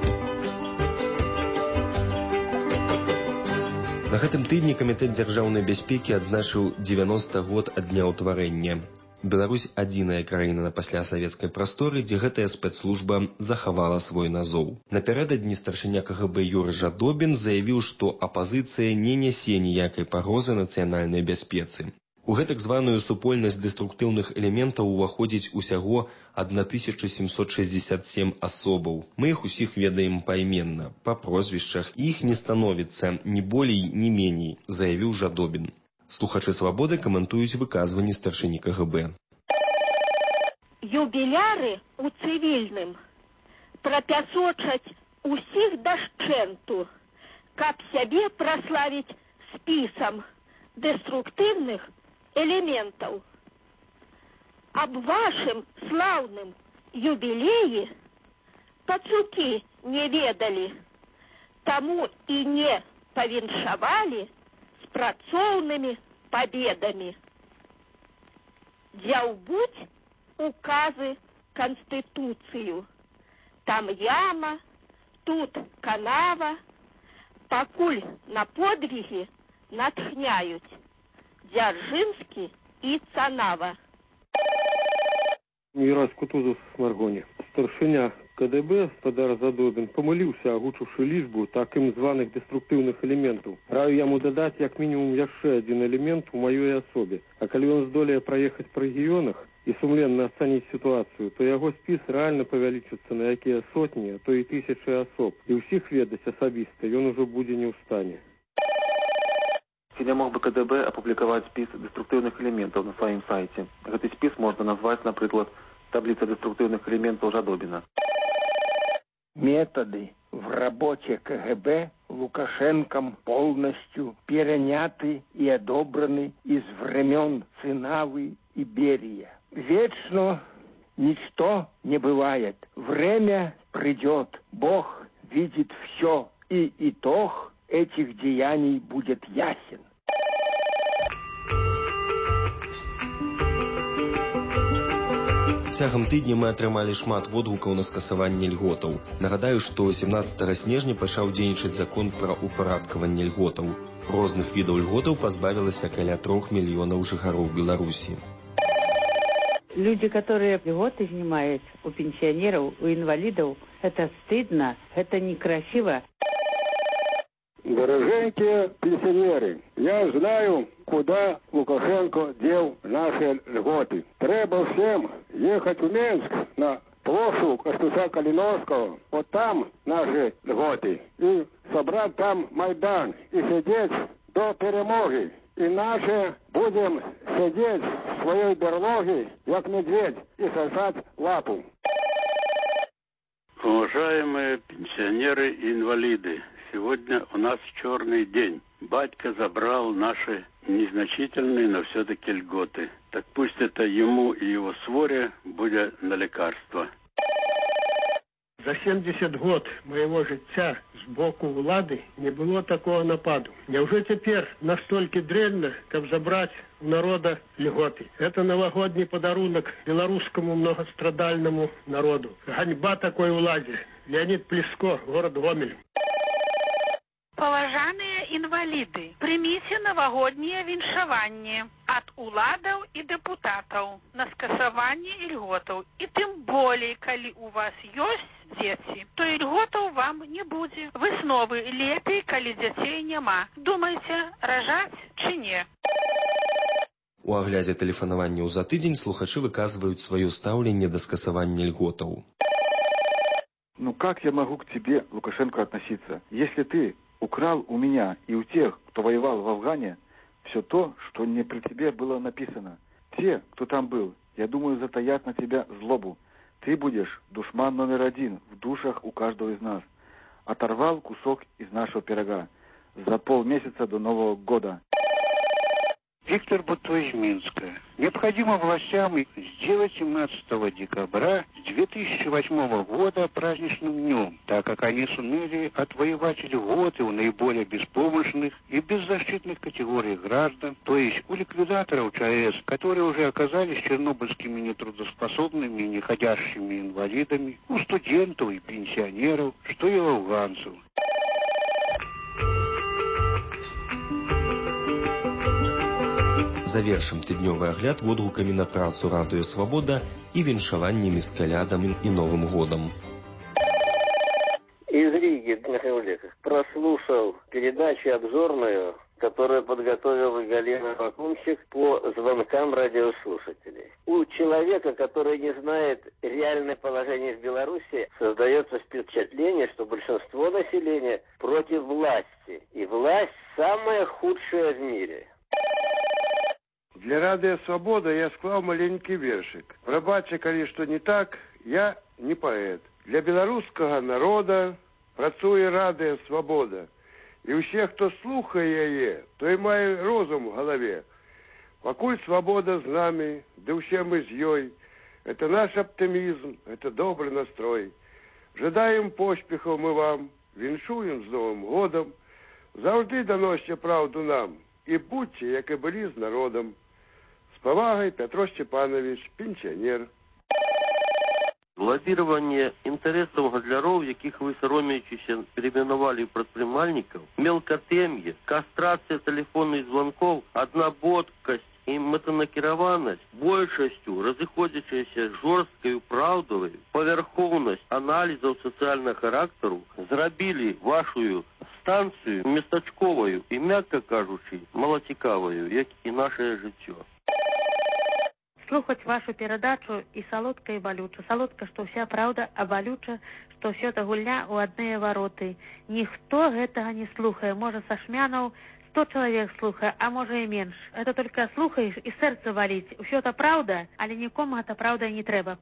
На гэтым тыдні Камітэт дзяржаўнай бяспекі адзначыў девяносто год ад дня ўтварэння. Беларусь – адзіная краіна на паслясавецкай прасторы, дзе гэтая спецслужба захавала свой назоў. Напярэдадні старшыня ка гэ бэ Юрый Жадобін заявіў, што апазіцыя не нясе ніякай пагрозы нацыянальнай бяспецы. У гэтак званую супольнасць дэструктыўных элементаў уваходзіць усяго тысяча семьсот шестьдесят семь асобаў. Мы іх усіх ведаем пайменна, па прозвішчах, і іх не становіцца ні болей, ні меней, заявіў Жадобін. Слухачы свабоды каментуюць выказванні старшыні ка гэ бэ. Юбіляры у цывільным прапясочаць усіх дашчэнту, каб сябе праславіць спісам дэструктыўных элементаў. Аб вашым слаўным юбілеі пацукі не ведалі, таму і не павіншавалі з працоўнымі пабедамі. Дзяўбуць указы Канстытуцыю. Там яма, тут канава, пакуль на подвиги натхняют Дзяржинский и Цанава. Мирас Кутузов с Маргони. Старшыня КДБ Спадар Задобин помыліўся, агучыўшы лічбу таким званых деструктыўных элементаў. Раю яму дадаць як мінімум яшчэ один элемент у маёй асобе. А калі ён здолее праехаць па рэгіёнах і сумленна ацаніць сітуацыю, то яго спіс рэальна павялічыцца на якія сотні, а то і тысячы асоб. І ўсіх ведаць асабіста ён ужо будзе не ў стане. Ці мог бы КДБ апублікаваць спіс деструктыўных элементаў на сваім сайце? Гэты спіс можна назваць, напрыклад, таблица деструктивных элементов Жадобина. Методы в работе КГБ Лукашенком полностью переняты и одобрены из времен Цинавы и Берия. Вечно ничто не бывает. Время придет. Бог видит все, и итог этих деяний будет ясен. Цягам тыдня мы атрымалі шмат водгукаў на скасаванне льготаў. Нагадаю, што сямнаццатага снежня пачаў дзейнічаць закон пра упарадкаванне льготаў. Розных відаў льготаў пазбавілася каля трох мільёнаў жыхароў Беларусі. Люди, которые льготы снимают у пенсионеров, у инвалидов, это стыдно, это некрасиво. Дорогенькие пенсионеры, я знаю, куда Лукашенко дел наши льготы. Треба всем ехать в Минск на площадь Костуся Калиновского, вот там наши льготы, и собрать там Майдан, и сидеть до перемоги. Иначе будем сидеть в своей берлоге, как медведь, и сосать лапу. Уважаемые пенсионеры и инвалиды, сегодня у нас черный день. Батька забрал наши незначительные, но все-таки льготы. Так пусть это ему и его своре будет на лекарство. За семьдесят год моего життя з боку улады не было такого нападу. Неужели теперь настолько дрянно, как забрать у народа льготы? Это новогодний подарунок белорусскому многострадальному народу. Ганьба такой уладе. Леонид Плеско, город Гомель. Паважаныя інваліды, прыміце навагоднее віншаванне ад уладаў і дэпутатаў на скасаванне ільготаў. І тым болей, калі у вас ёсць дзеці, то ільготаў вам не будзе. Высновы: лепей, калі дзяцей няма. Думайце, ражаць ці не. У аглядзе тэлефанаванняў за тыдзень слухачы выказваюць сваё стаўленне да скасавання льготаў. Ну как я могу к тебе, Лукашенко, относиться, если ты украл у меня и у тех, кто воевал в Афгане, все то, что не при тебе было написано. Те, кто там был, я думаю, затаят на тебя злобу. Ты будешь душман номер один в душах у каждого из нас. Оторвал кусок из нашего пирога за полмесяца до Нового года. Виктор Бутто из Минска. Необходимо властям сделать семнадцатого декабря две тысячи восьмого года праздничным днем, так как они сумели отвоевать льготы у наиболее беспомощных и беззащитных категорий граждан, то есть у ликвидаторов ЧАЭС, которые уже оказались чернобыльскими нетрудоспособными и неходящими инвалидами, у студентов и пенсионеров, что и у афганцев. Завершым тыднёвы агляд водгукамі на працу радыё «Свабода» і віншаваннямі з калядам і Новым годам. Из Риги, Михаил Леков, прослушал передачу обзорную, которую подготовила Галина Вакумчик по звонкам радиослушателей. У человека, который не знает реальное положение в Беларуси, создается впечатление, что большинство населения против власти. И власть самая худшая в мире. Для радио «Свобода» я склал маленький вершик. Прабачьте, коли что не так, я не поэт. Для белорусского народа працуе радио «Свобода». И у всех, кто слухає яе, той мае розум в голове. Покуль свобода з нами, да все мы з ёй. Это наш оптимизм, это добрый настрой. Жадаем поспехов мы вам, віншуем з Новым годом. Завжди доносьте правду нам. И будьте, як и были с народом. С повагой, Петро Степанович, пенсионер. Лоббирование интересов гандляров, яких вы соромеючися переименовали предпринимальников, мелкотемье, кастрация телефонных звонков, одноботкость и метанакированность большестью разыходячаяся жорсткою правдою, поверховность анализов социального характеру зрабили вашу станцию местачковою и, мягко кажучи, малоцікавою, як и наше життя. Слухать вашу передачу и солодко, и болюче. Солодко, что вся правда, а болюче, что все это гульня у одни вороты. Никто этого не слухает. Может, со Шмянов сто человек слухает, а может и меньше. Это только слухаешь и сердце валить. Все это правда, але никому это правда не треба.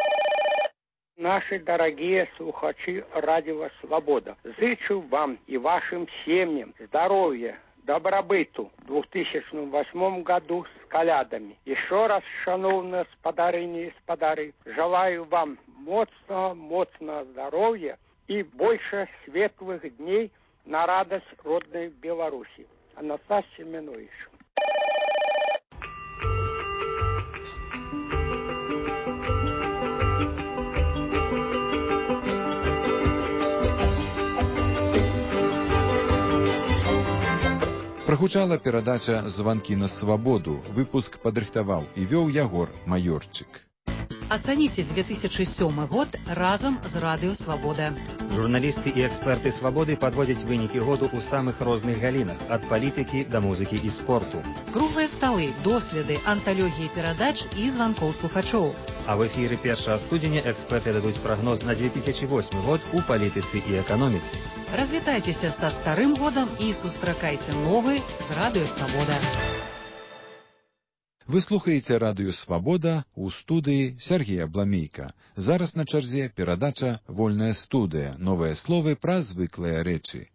Наши дорогие слухачи Радио Свобода, зычу вам и вашим семьям здоровья, добробыту в две тысячи восьмом году с колядами. Еще раз, шановные спадарыни и спадары, желаю вам моцного, моцного здоровья и больше светлых дней на радость родной Беларуси. Анастас Семенович. Прагучала перадача «Званкі на свабоду». Выпуск падрыхтаваў і вёў Ягор Маёрчык. Оцените две тысячи седьмой год разом з Радио Свобода. Журналисты и эксперты «Свободы» подводят выники году у самых разных галинах, от политики до музыки и спорту. Круглые столы, доследы, антологии передач и звонков слухачов. А в эфире первого студеня эксперты дадут прогноз на две тысячи восьмой год у политицы и экономицы. Развитайтесь со старым годом и сустракайте новый с Радио Свобода. Вы слухаеце радыё «Свабода» у студыі Сергея Бламейка. Зараз на чарзе перадача «Вольная студыя». Новыя словы пра звыклыя рэчы.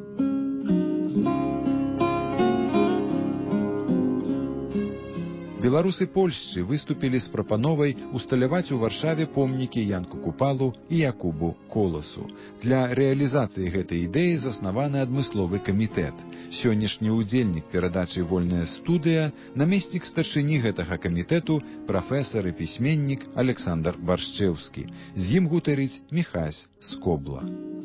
Беларусы Польшчы выступілі з прапановай усталяваць у Варшаве помнікі Янку Купалу і Якубу Коласу. Для рэалізацыі гэтай ідэі заснаваны адмысловы камітэт. Сённяшні ўдзельнік перадачы «Вольная студыя» намеснік старшыні гэтага камітэту, прафесар і пісьменнік Александр Баршчэўскі. З ім гутарыць Міхась Скобла.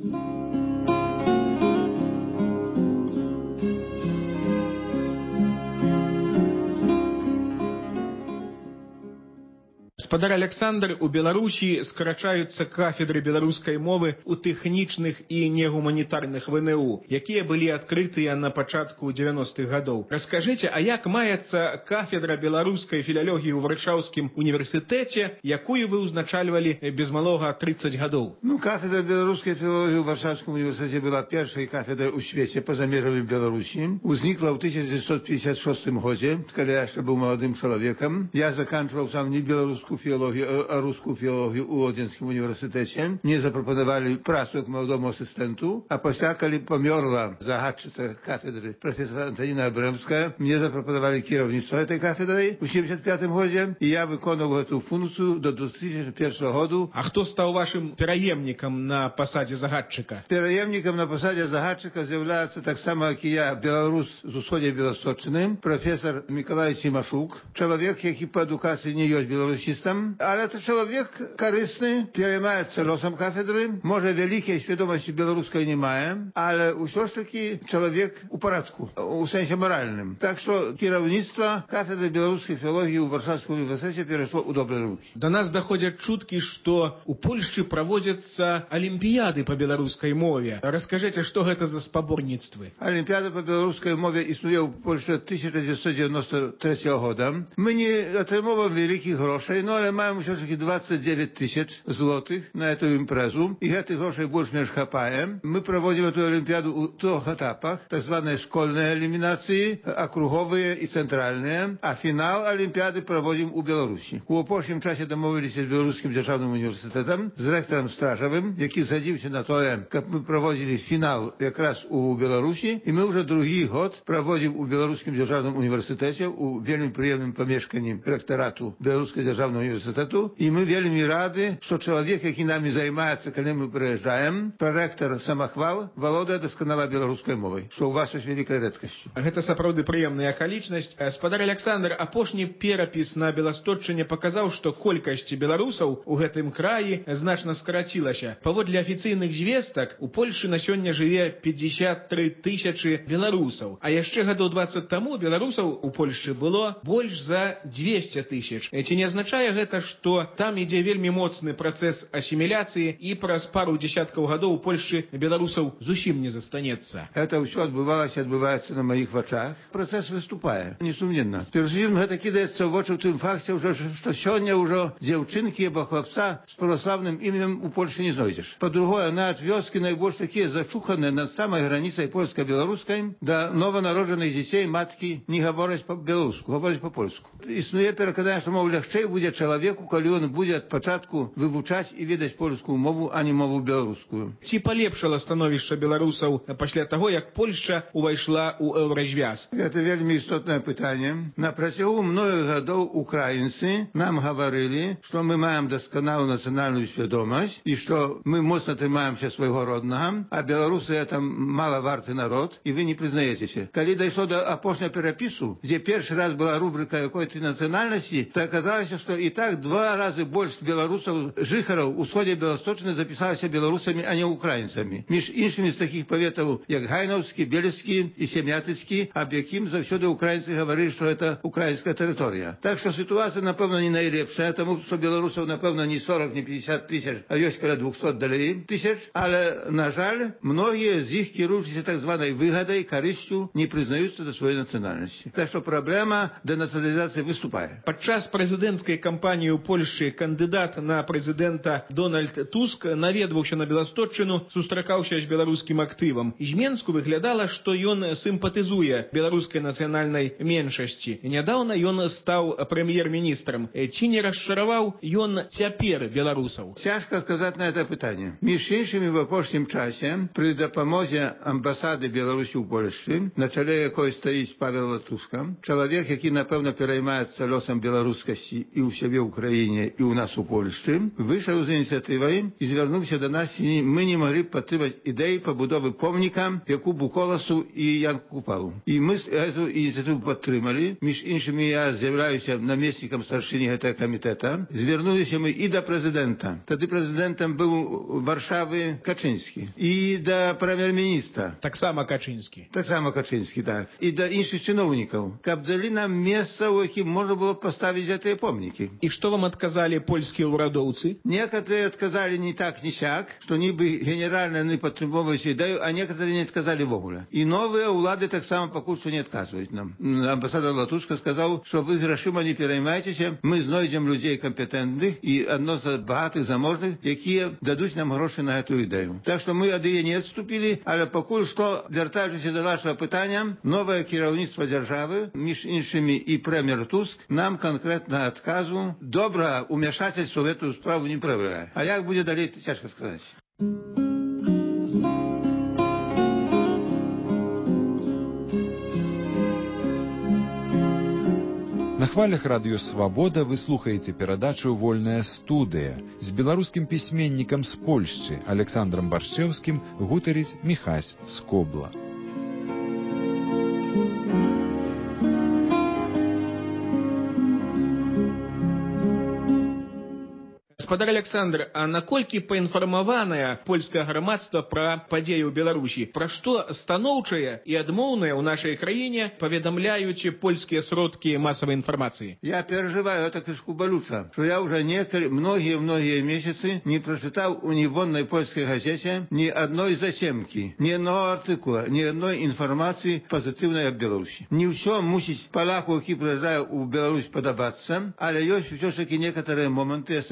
Спадар Александр, у Беларусі скарачаюцца кафедры беларускай мовы у тэхнічных і негуманітарных вэ эн у, якія былі адкрытыя на пачатку дзевяностых гадоў. Раскажыце, а як маецца кафедра беларускай філалогіі ў Варшаўскім універсітэце, якую вы ўзначальвалі без малога тридцать гадоў? Ну, кафедра беларускай філалогіі ў Варшаўскім універсітэце была першай кафедрай у свеце па-за межамі Беларусі. Узнікла ў тысяча девятьсот пятьдесят шестом годзе, калі я яшчэ быў маладым чалавекам. Я заканчваў сам не беларускую філологію, а рускую філологію ў Лодзінскім універсітэце. Мне запропанавалі працу як маладому асістэнту, а пасля, калі памёрла загадчыца кафедры прафесор Антаніна Абрэмская, мне запропанавалі кіраўніцтва этой кафедрай у семьдесят пятым годзе, і я выконваў гэту функцыю до две тысячи первого году. А хто стаў вашым пераемнікам на пасадзе загадчыка? Пераемнікам на пасадзе загадчыка з'яўляецца таксама, як і я, беларус з усходняй Беласточчыны, прафесор Мікалай Цімашук, чалавек, які па адукацыі не ёсць беларусістам, ale to człowiek korystny, переймається лосом кафедри, може великої свідомості білоруської немає, але усе ж таки чоловік у порядку, у сенсі моральним. Так що керівництво кафедри білоруської філології у Варшавському університеті перейшло у добрі руки. До нас доходят чутки, что у Польши проводятся олимпиады по белорусской мове. Расскажите, что это за спаборництво? Олимпиада по белорусской мове існує у Польщі тысяча девятьсот девяносто третьего года. Ми не отримуємо великих грошей, но ale mają все таки двадцать девять тысяч злотых на эту импрезу, и этих грошей больше-меньше хапаем. Мы проводим эту олимпиаду у трех этапах, так званые школьные элиминации, округовые и центральные, а финал олимпиады проводим у Беларуси. У опошнім часе домовилися з Білоруським державним університетом, з ректором Стражевим, який задівся на то, як ми проводили фінал якраз у Білорусі, і ми вже другий год проводимо у Білоруському державному університеті у вельми приємному помешканні ректорату Білоруського державного університету, і ми вельмі рады, што чалавек, які намі займаецца, калі мы прыязджаем, прарэктар Самахвал, валодае дасканала беларускай мовай, што ў вас ёсць вялікая рэдкасць. Гэта сапраўды прыемная акалічнасць. Спадар Александр, апошні перапіс на Беластотчыне паказаў, што колькасць беларусаў у гэтым краі значна скарацілася. Паводле афіцыйных звестак, у Польшы на сёння жыве пятьдесят три тысячы беларусаў, а яшчэ гадоў двадцать таму беларусаў у Польшчы было больш за двести тысяч. Ці не азначае гэта, што там ідзе вельмі моцны працэс асіміляцыі і праз пару дзесяткаў гадоў у Польшчы беларусаў зусім не застанецца? Это ўсё адбывалася, адбываецца на маіх вачах. Працэс выступае, несумненна. Першым гэта кідаецца ў вочы ў тым факце, ўжо, што сёння ўжо дзяўчынкі або хлапца з праваслаўным іменем у Польшчы не знойдзеш. Па-другое, нават вёскі найбольш такія зачуханыя над самай граніцай польска-беларускай, да нованароджаных дзяцей маткі не гавораць па-беларуску, гавораць па-польску. Існуе перакананне, што мов лягчэй будзе чалавеку, калі ён будзе ад пачатку вывучаць і ведаць польскую мову, а не мову беларускую. Ці палепшала становішча беларусаў пасля таго, як Польшча увайшла ў еўразвяз? Гэта вельмі істотнае пытанне. На працягу многіх гадоў украінцы нам гаварылі, што мы маем дасканалую нацыянальную свядомасць і што мы моцна трымаемся свайго роднага, а беларусы это малаварты народ, і вы не прызнаецеся. Калі дайшло да апошняга перапісу, дзе першы раз была рубрика якой-то нацыянальнасці, то аказалася, што і так два разы больш беларусаў жыхараў у сходзе Беласточчыны запісалася беларусамі, а не украінцамі. Між іншымі з такіх паветаў, як Гайнаўскі, Белецкі і Семятыцкі, аб якім заўсёды украінцы гаварылі, што гэта украінская тэрыторыя. Так што сітуацыя, напэўна, не найлепшая, таму што беларусаў, напэўна, не сорок, не пятьдесят тысяч, а ёсць каля двухсот далей тысяч, але, на жаль, многія з іх, кіруючыся так званай выгадай, карысцю, не прызнаюцца да сваёй нацыянальнасці. Так што праблема дэнацыяналізацыі выступае. Падчас прэзідэнцкай кампаніі ў Польшчы кандыдат на прэзідэнта Дональд Туск наведваўся на Беластотчыну, сустракаўся з беларускім актывам. З Менску выглядала, што ён сімпатызуе беларускай нацыянальнай меншасці. Нядаўна ён стаў прэм'ер-міністрам. Ці не расчараваў ён цяпер беларусаў? Цяжка сказаць на гэта пытанне. Між іншымі, в апошнім часе пры дапамозе амбасады Беларусі ў Польшчы, на чале якой стаіць Павел Латушка, чалавек, які, напэўна, пераймаецца лёсам беларускасці і ў сябе ў краіне, і ў нас у Польшчы, выйшаў з ініцыятывай і звярнуўся да нас, і мы не маглі падтрымаць ідэі пабудовы помніка Якубу Коласу і Янку Купалу. І мы эту ініцыятыву падтрымалі. Між іншымі, я з'яўляюся намеснікам старшыні гэтага камітэта. Звярнуліся мы і да прэзідэнта. Тады прэзідэнтам быў Варшавы Качынскі. І да прэм'ер-міністра. Таксама Качынскі. Таксама Качынскі, так. І да іншых чыноўнікаў. Каб далі нам месца, у якім можна было паставіць гэтыя помнікі. І што вам адказалі польскія ўрадоўцы? Некаторыя адказалі не так, не сяк, што нібы генеральна яны падтрымоўваюць ідэю, а некаторыя не адказалі вогуле. І новыя ўлады таксама пакуль што не адказваюць нам. Амбасадар Латушка сказаў, што вы грашыма не пераймайцеся, мы знойдзем людзей кампетэнтных і адносна багатых, заможных, якія дадуць нам грошы на гэтую ідэю. Так што мы ад яе не адступілі, але пакуль што, вяртаючыся да вашага пытання, новае кіраўніцтва дзяржавы, між іншымі і прэм'ер Туск, нам канкрэтна адказу добра умяшательства в эту справу не правяе. А як будзе далей, цяжка сказаць. На хвалях радыё «Свабода» вы слухаеце перадачу «Вольная студыя». З беларускім пісьменнікам з Польшчы Александрам Баршчэўскім гутарыць Міхась Скобла. Гаспадар Александр, а наколькі паінфармаванае польскае грамадства пра падзеі ў Беларусі? Пра што станоўчае і адмоўнае ў нашай краіне паведамляюць польскія сродкі масавай інфармацыі? Я перажываю это крышку балюча, што я ўжо некалі, многія-многія месяцы не прачытаў у нівоннай польскай газеце ні адной засемкі, ні аднаго артыкула, ні адной інфармацыі пазітыўнай аб Беларусі. Не ўсё мусіць паляку, які прыязджае ў Беларусь, падабацца, але ёсць усё ж такі некаторыя моманты, асабліва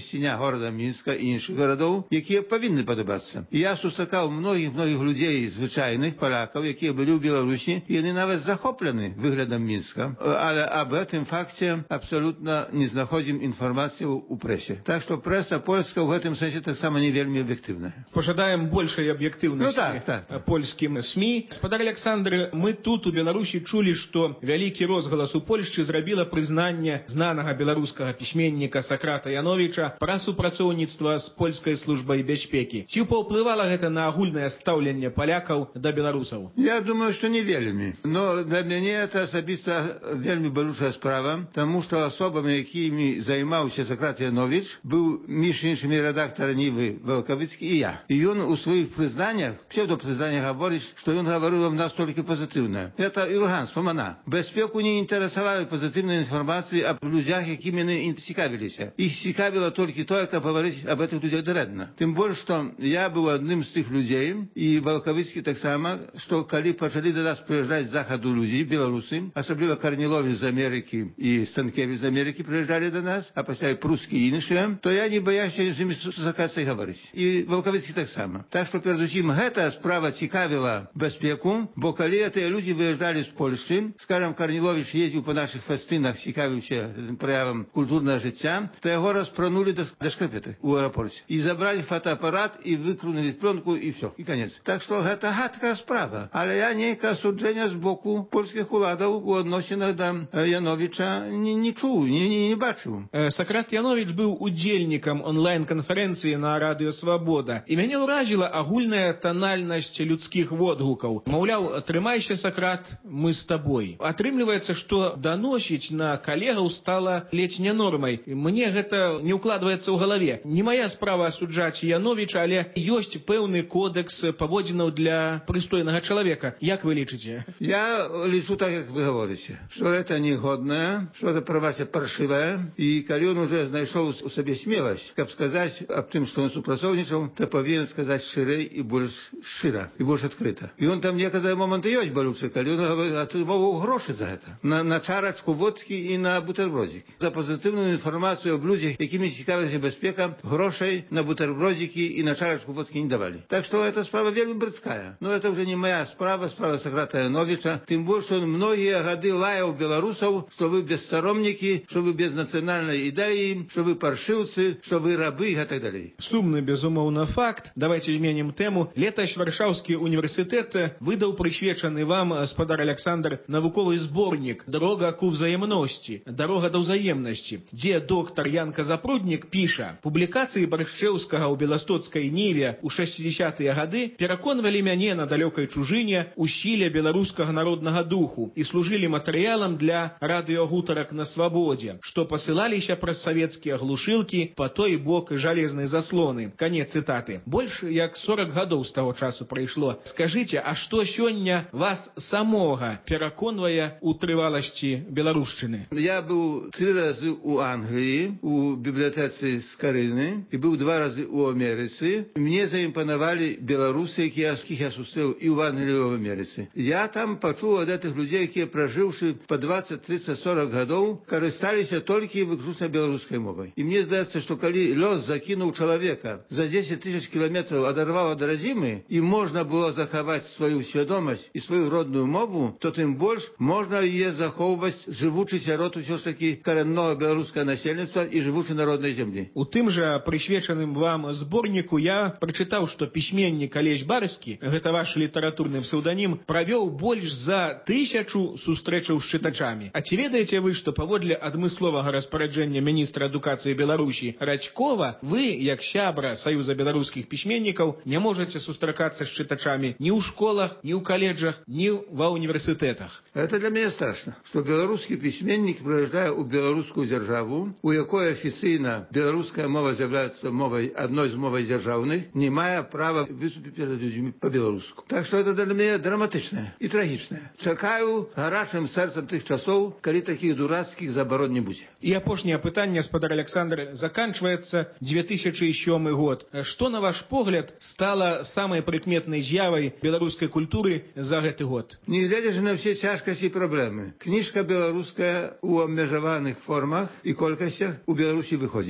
сценя горада Мінска і іншых гарадоў, якія павінны падабацца. Я сустракаў многіх-многіх людзей звычайных палякаў, якія былі ў Беларусі, і яны нават захоплены выглядам Мінска. Але аб гэтым факце абсалютна не знаходзім інфармацыю ў прэсе. Так што прэса польская ў гэтым сэнсе таксама не вельмі аб'ектыўная. Пожадаем большай аб'ектыўнасці ну, так, так. польскім СМІ. Спадар Александр, мы тут у Беларусі чулі, што вялікі розгалас у Польшчы зрабіла прызнанне знанага беларускага пісьменніка Сократа Яновіча пра супрацоўніцтва з польскай службай бяспекі. Ці паўплывала гэта на агульнае стаўленне палякаў да беларусаў? Я думаю, што не вельмі. Но для мяне это асабіста вельмі балючая справа, таму што асобамі, якімі займаўся Сократ Яновіч, быў між іншымі рэдактар Нівы Валкавіцкі і я. І ён у сваіх прызнаннях, псевдопрызнаннях гаворыць, што ён гаварыў вам настолькі пазітыўна. Это ілганство, мана. Бяспеку не інтарэсавалі пазітыўнай інфармацыі аб людзях, якімі яны цікавіліся. Іх цікавіла толькі тое, каб гаварыць аб гэтых людзях дрэнна. Тым больш, што я быў адным з тых людзей, і Валкавіцкі таксама, што калі пачалі да нас прыязджаць з захаду людзі, беларусы, асабліва Карніловіч з Амерыкі і Станкевіч з Амерыкі прыязджалі да нас, а пасля і прускі і іншыя, то я не баяўся з імі сусакацца і гаварыць. І Валкавіцкі таксама. Так што, перадусім, гэта справа цікавіла бяспеку, бо калі гэтыя людзі выязджалі з Польшчы, скажам, Карніловіч ездзіў па нашых фэстынах, цікавіўся праявам культурнага жыцця, то яго распранулі да, да шкарпеты ў аэрапорце. І забралі фотоапарат, і выкрунулі пленку, і все, і канец. Так што гэта гадкая справа. Але я нейкае суджэння з боку польскіх уладаў у адносінах да Яновіча не, не чуў, не, не, не бачыў. Сократ Яновіч быў удзельнікам онлайн-канферэнцыі на Радыё Свабода. І мяне ўразіла агульная танальнасць людскіх водгукаў. Маўляў, трымайся, Сократ, мы з табой. Атрымліваецца, што даносіць на калегаў стала ледзь не нормай. Мне гэта не ўкладваецца ў галаве. Не мая справа асуджаць Яновіча, але ёсць пэўны кодекс паводзінаў для прыстойнага чалавека. Як вы лічыце? Я лічу так, як вы гаворыце, што гэта негоднае, што гэта праваце паршывае, і калі ён уже знайшоў у сабе смеласць, каб сказаць аб тым, што ён супрацоўнічаў, то павінен сказаць шырэй і больш шчыра, і больш адкрыта. І он там некаторыя моманты ёсць балючыя, калі ён атрымоўваў грошы за гэта. На, на чарачку водкі і на бутербродзік. За пазітыўную інфармацыю аб людзях, якімі цікавілася бяспека, грошай на бутербродзікі і на чарачку водкі не давалі. Так што эта справа вельмі брыдкая. Но это уже не моя справа, справа Сократа Яновіча. Тым больш, што он многія гады лаяў беларусаў, што вы бессаромнікі, што вы без нацыянальнай ідэі, што вы паршыўцы, што вы рабы і так далей. Сумны, безумоўна, факт. Давайте зменім тэму. Летась Варшаўскі універсітэт выдаў прысвечаны вам, спадар Александр, навуковы зборнік «Дорога к узаемнасці», «Дорога да ўзаемнасці», дзе доктар Янка Запруднік піша: «Публікацыі Баршчэўскага ў Беластоцкай Ніве ў шэсцідзесятыя гады пераконвалі мяне на далёкай чужыне ў сіле беларускага народнага духу і служылі матэрыялам для радыёгутарак на свабодзе, што пасылаліся праз савецкія глушылкі па той бок жалезнай заслоны». Канец цытаты. Больш як сорок гадоў з таго часу прайшло. Скажыце, а што сёння вас самога пераконвае ў трываласці беларушчыны? Я быў тры разы ў Англіі, у бібліятэцы Скарыны, і быў два разы ў Амерыцы. Мне заімпанавалі беларусы, якія я сустрэў і ў Англіі, і ў Амерыцы. Я там пачуў ад гэтых людзей, якія, пражыўшы па дваццаць, трыццаць, сорок гадоў, карысталіся толькі выключна беларускай мовай. І мне здаецца, што калі лёс закінуў чалавека за дзесяць тысяч кіламетраў, адарваў ад радзімы, і можна было захаваць сваю свядомасць і сваю родную мову, то тым больш можна яе захоўваць, жывучы сярод усё ж такі карэннога беларускага насельніцтва і жывучы на роднай зямлі. У тым жа прысвечаным вам зборніку я прачытаў, што пісьменнік Алесь Барскі, гэта ваш літаратурны псеўданім, правёў больш за тысячу сустрэчаў з чытачамі. А ці ведаеце вы, што паводле адмысловага распараджэння міністра адукацыі Беларусі Радзькова, вы, як сябра Саюза беларускіх пісьменнікаў, не можаце сустракацца з чытачамі ні ў школах, ні ў каледжах, ні ва універсітэтах? Это для мяне страшна, што беларускі пісьменнік прыязджае ў беларускую дзяржаву, у якой афіцыйна беларуская мова з'яўляецца мовай адной з мовай дзяржаўных, не мае права выступіць перад людзьмі па-беларуску. Так што это для мяне драматычнае і трагічнае. Чакаю гарачым сэрцам тых часоў, калі такіх дурацкіх забарон не будзе. І апошняе пытанне, спадар Александр, заканчваецца дзве тысячы сёмы год. Што, на ваш погляд, стала самай прыкметнай з'явай беларускай культуры за гэты год? Не гледзячы на ўсе цяжкасці і праблемы, кніжка беларуская ў абмежаваных формах і колькасцях у Беларусі выходзіць.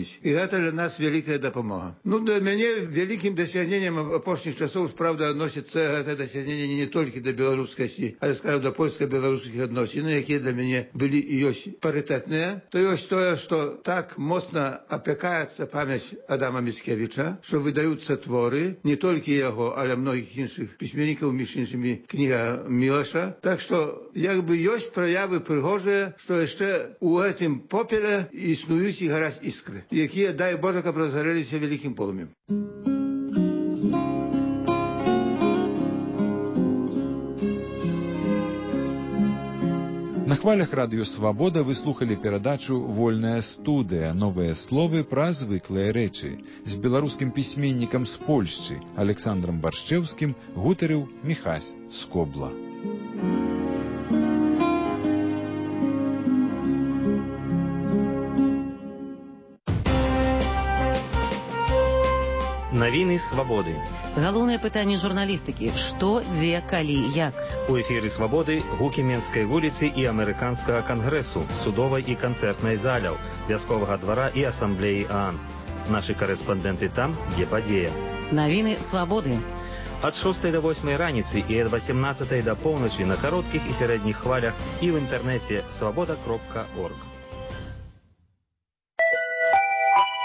выходить. И это для нас великая допомога. Ну, для меня великим досягнением апошних часов, правда, относится это досягнение не только до белорусскости, а, скажем, до польско-белорусских отношений, які для меня были и есть паритетные. То есть то, что так мощно опекается память Адама Мицкевича, что выдаются творы, не только его, а многих інших письменников, между іншими книга Милоша. Так что, якби есть проявы пригожие, что еще у этим попеле існують і гарять іскри, які, дай Боже, каб розгорелися великим полум'ям. На хвалях радыё «Свабода» вы слухали перадачу «Вольная студыя. Новыя словы пра звыклыя рэчы». З беларускім пісьменнікам з Польшчы Александром Баршчэўскім гутарыў Міхась Скобла. Навіны свабоды. Галоўнае пытанне журналістыкі: што, дзе, калі, як. У эфіры свабоды гукі Менскай вуліцы і амерыканскага кангрэсу, судовай і канцэртнай заляў, вясковага двара і асамблеі ААН. Нашы карэспандэнты там, дзе падзея. Навіны свабоды. Ад шостай да восьмай раніцы і ад васемнаццатай да поўначы на кароткіх і сярэдніх хвалях і ў інтэрнэце свабода кропка орг.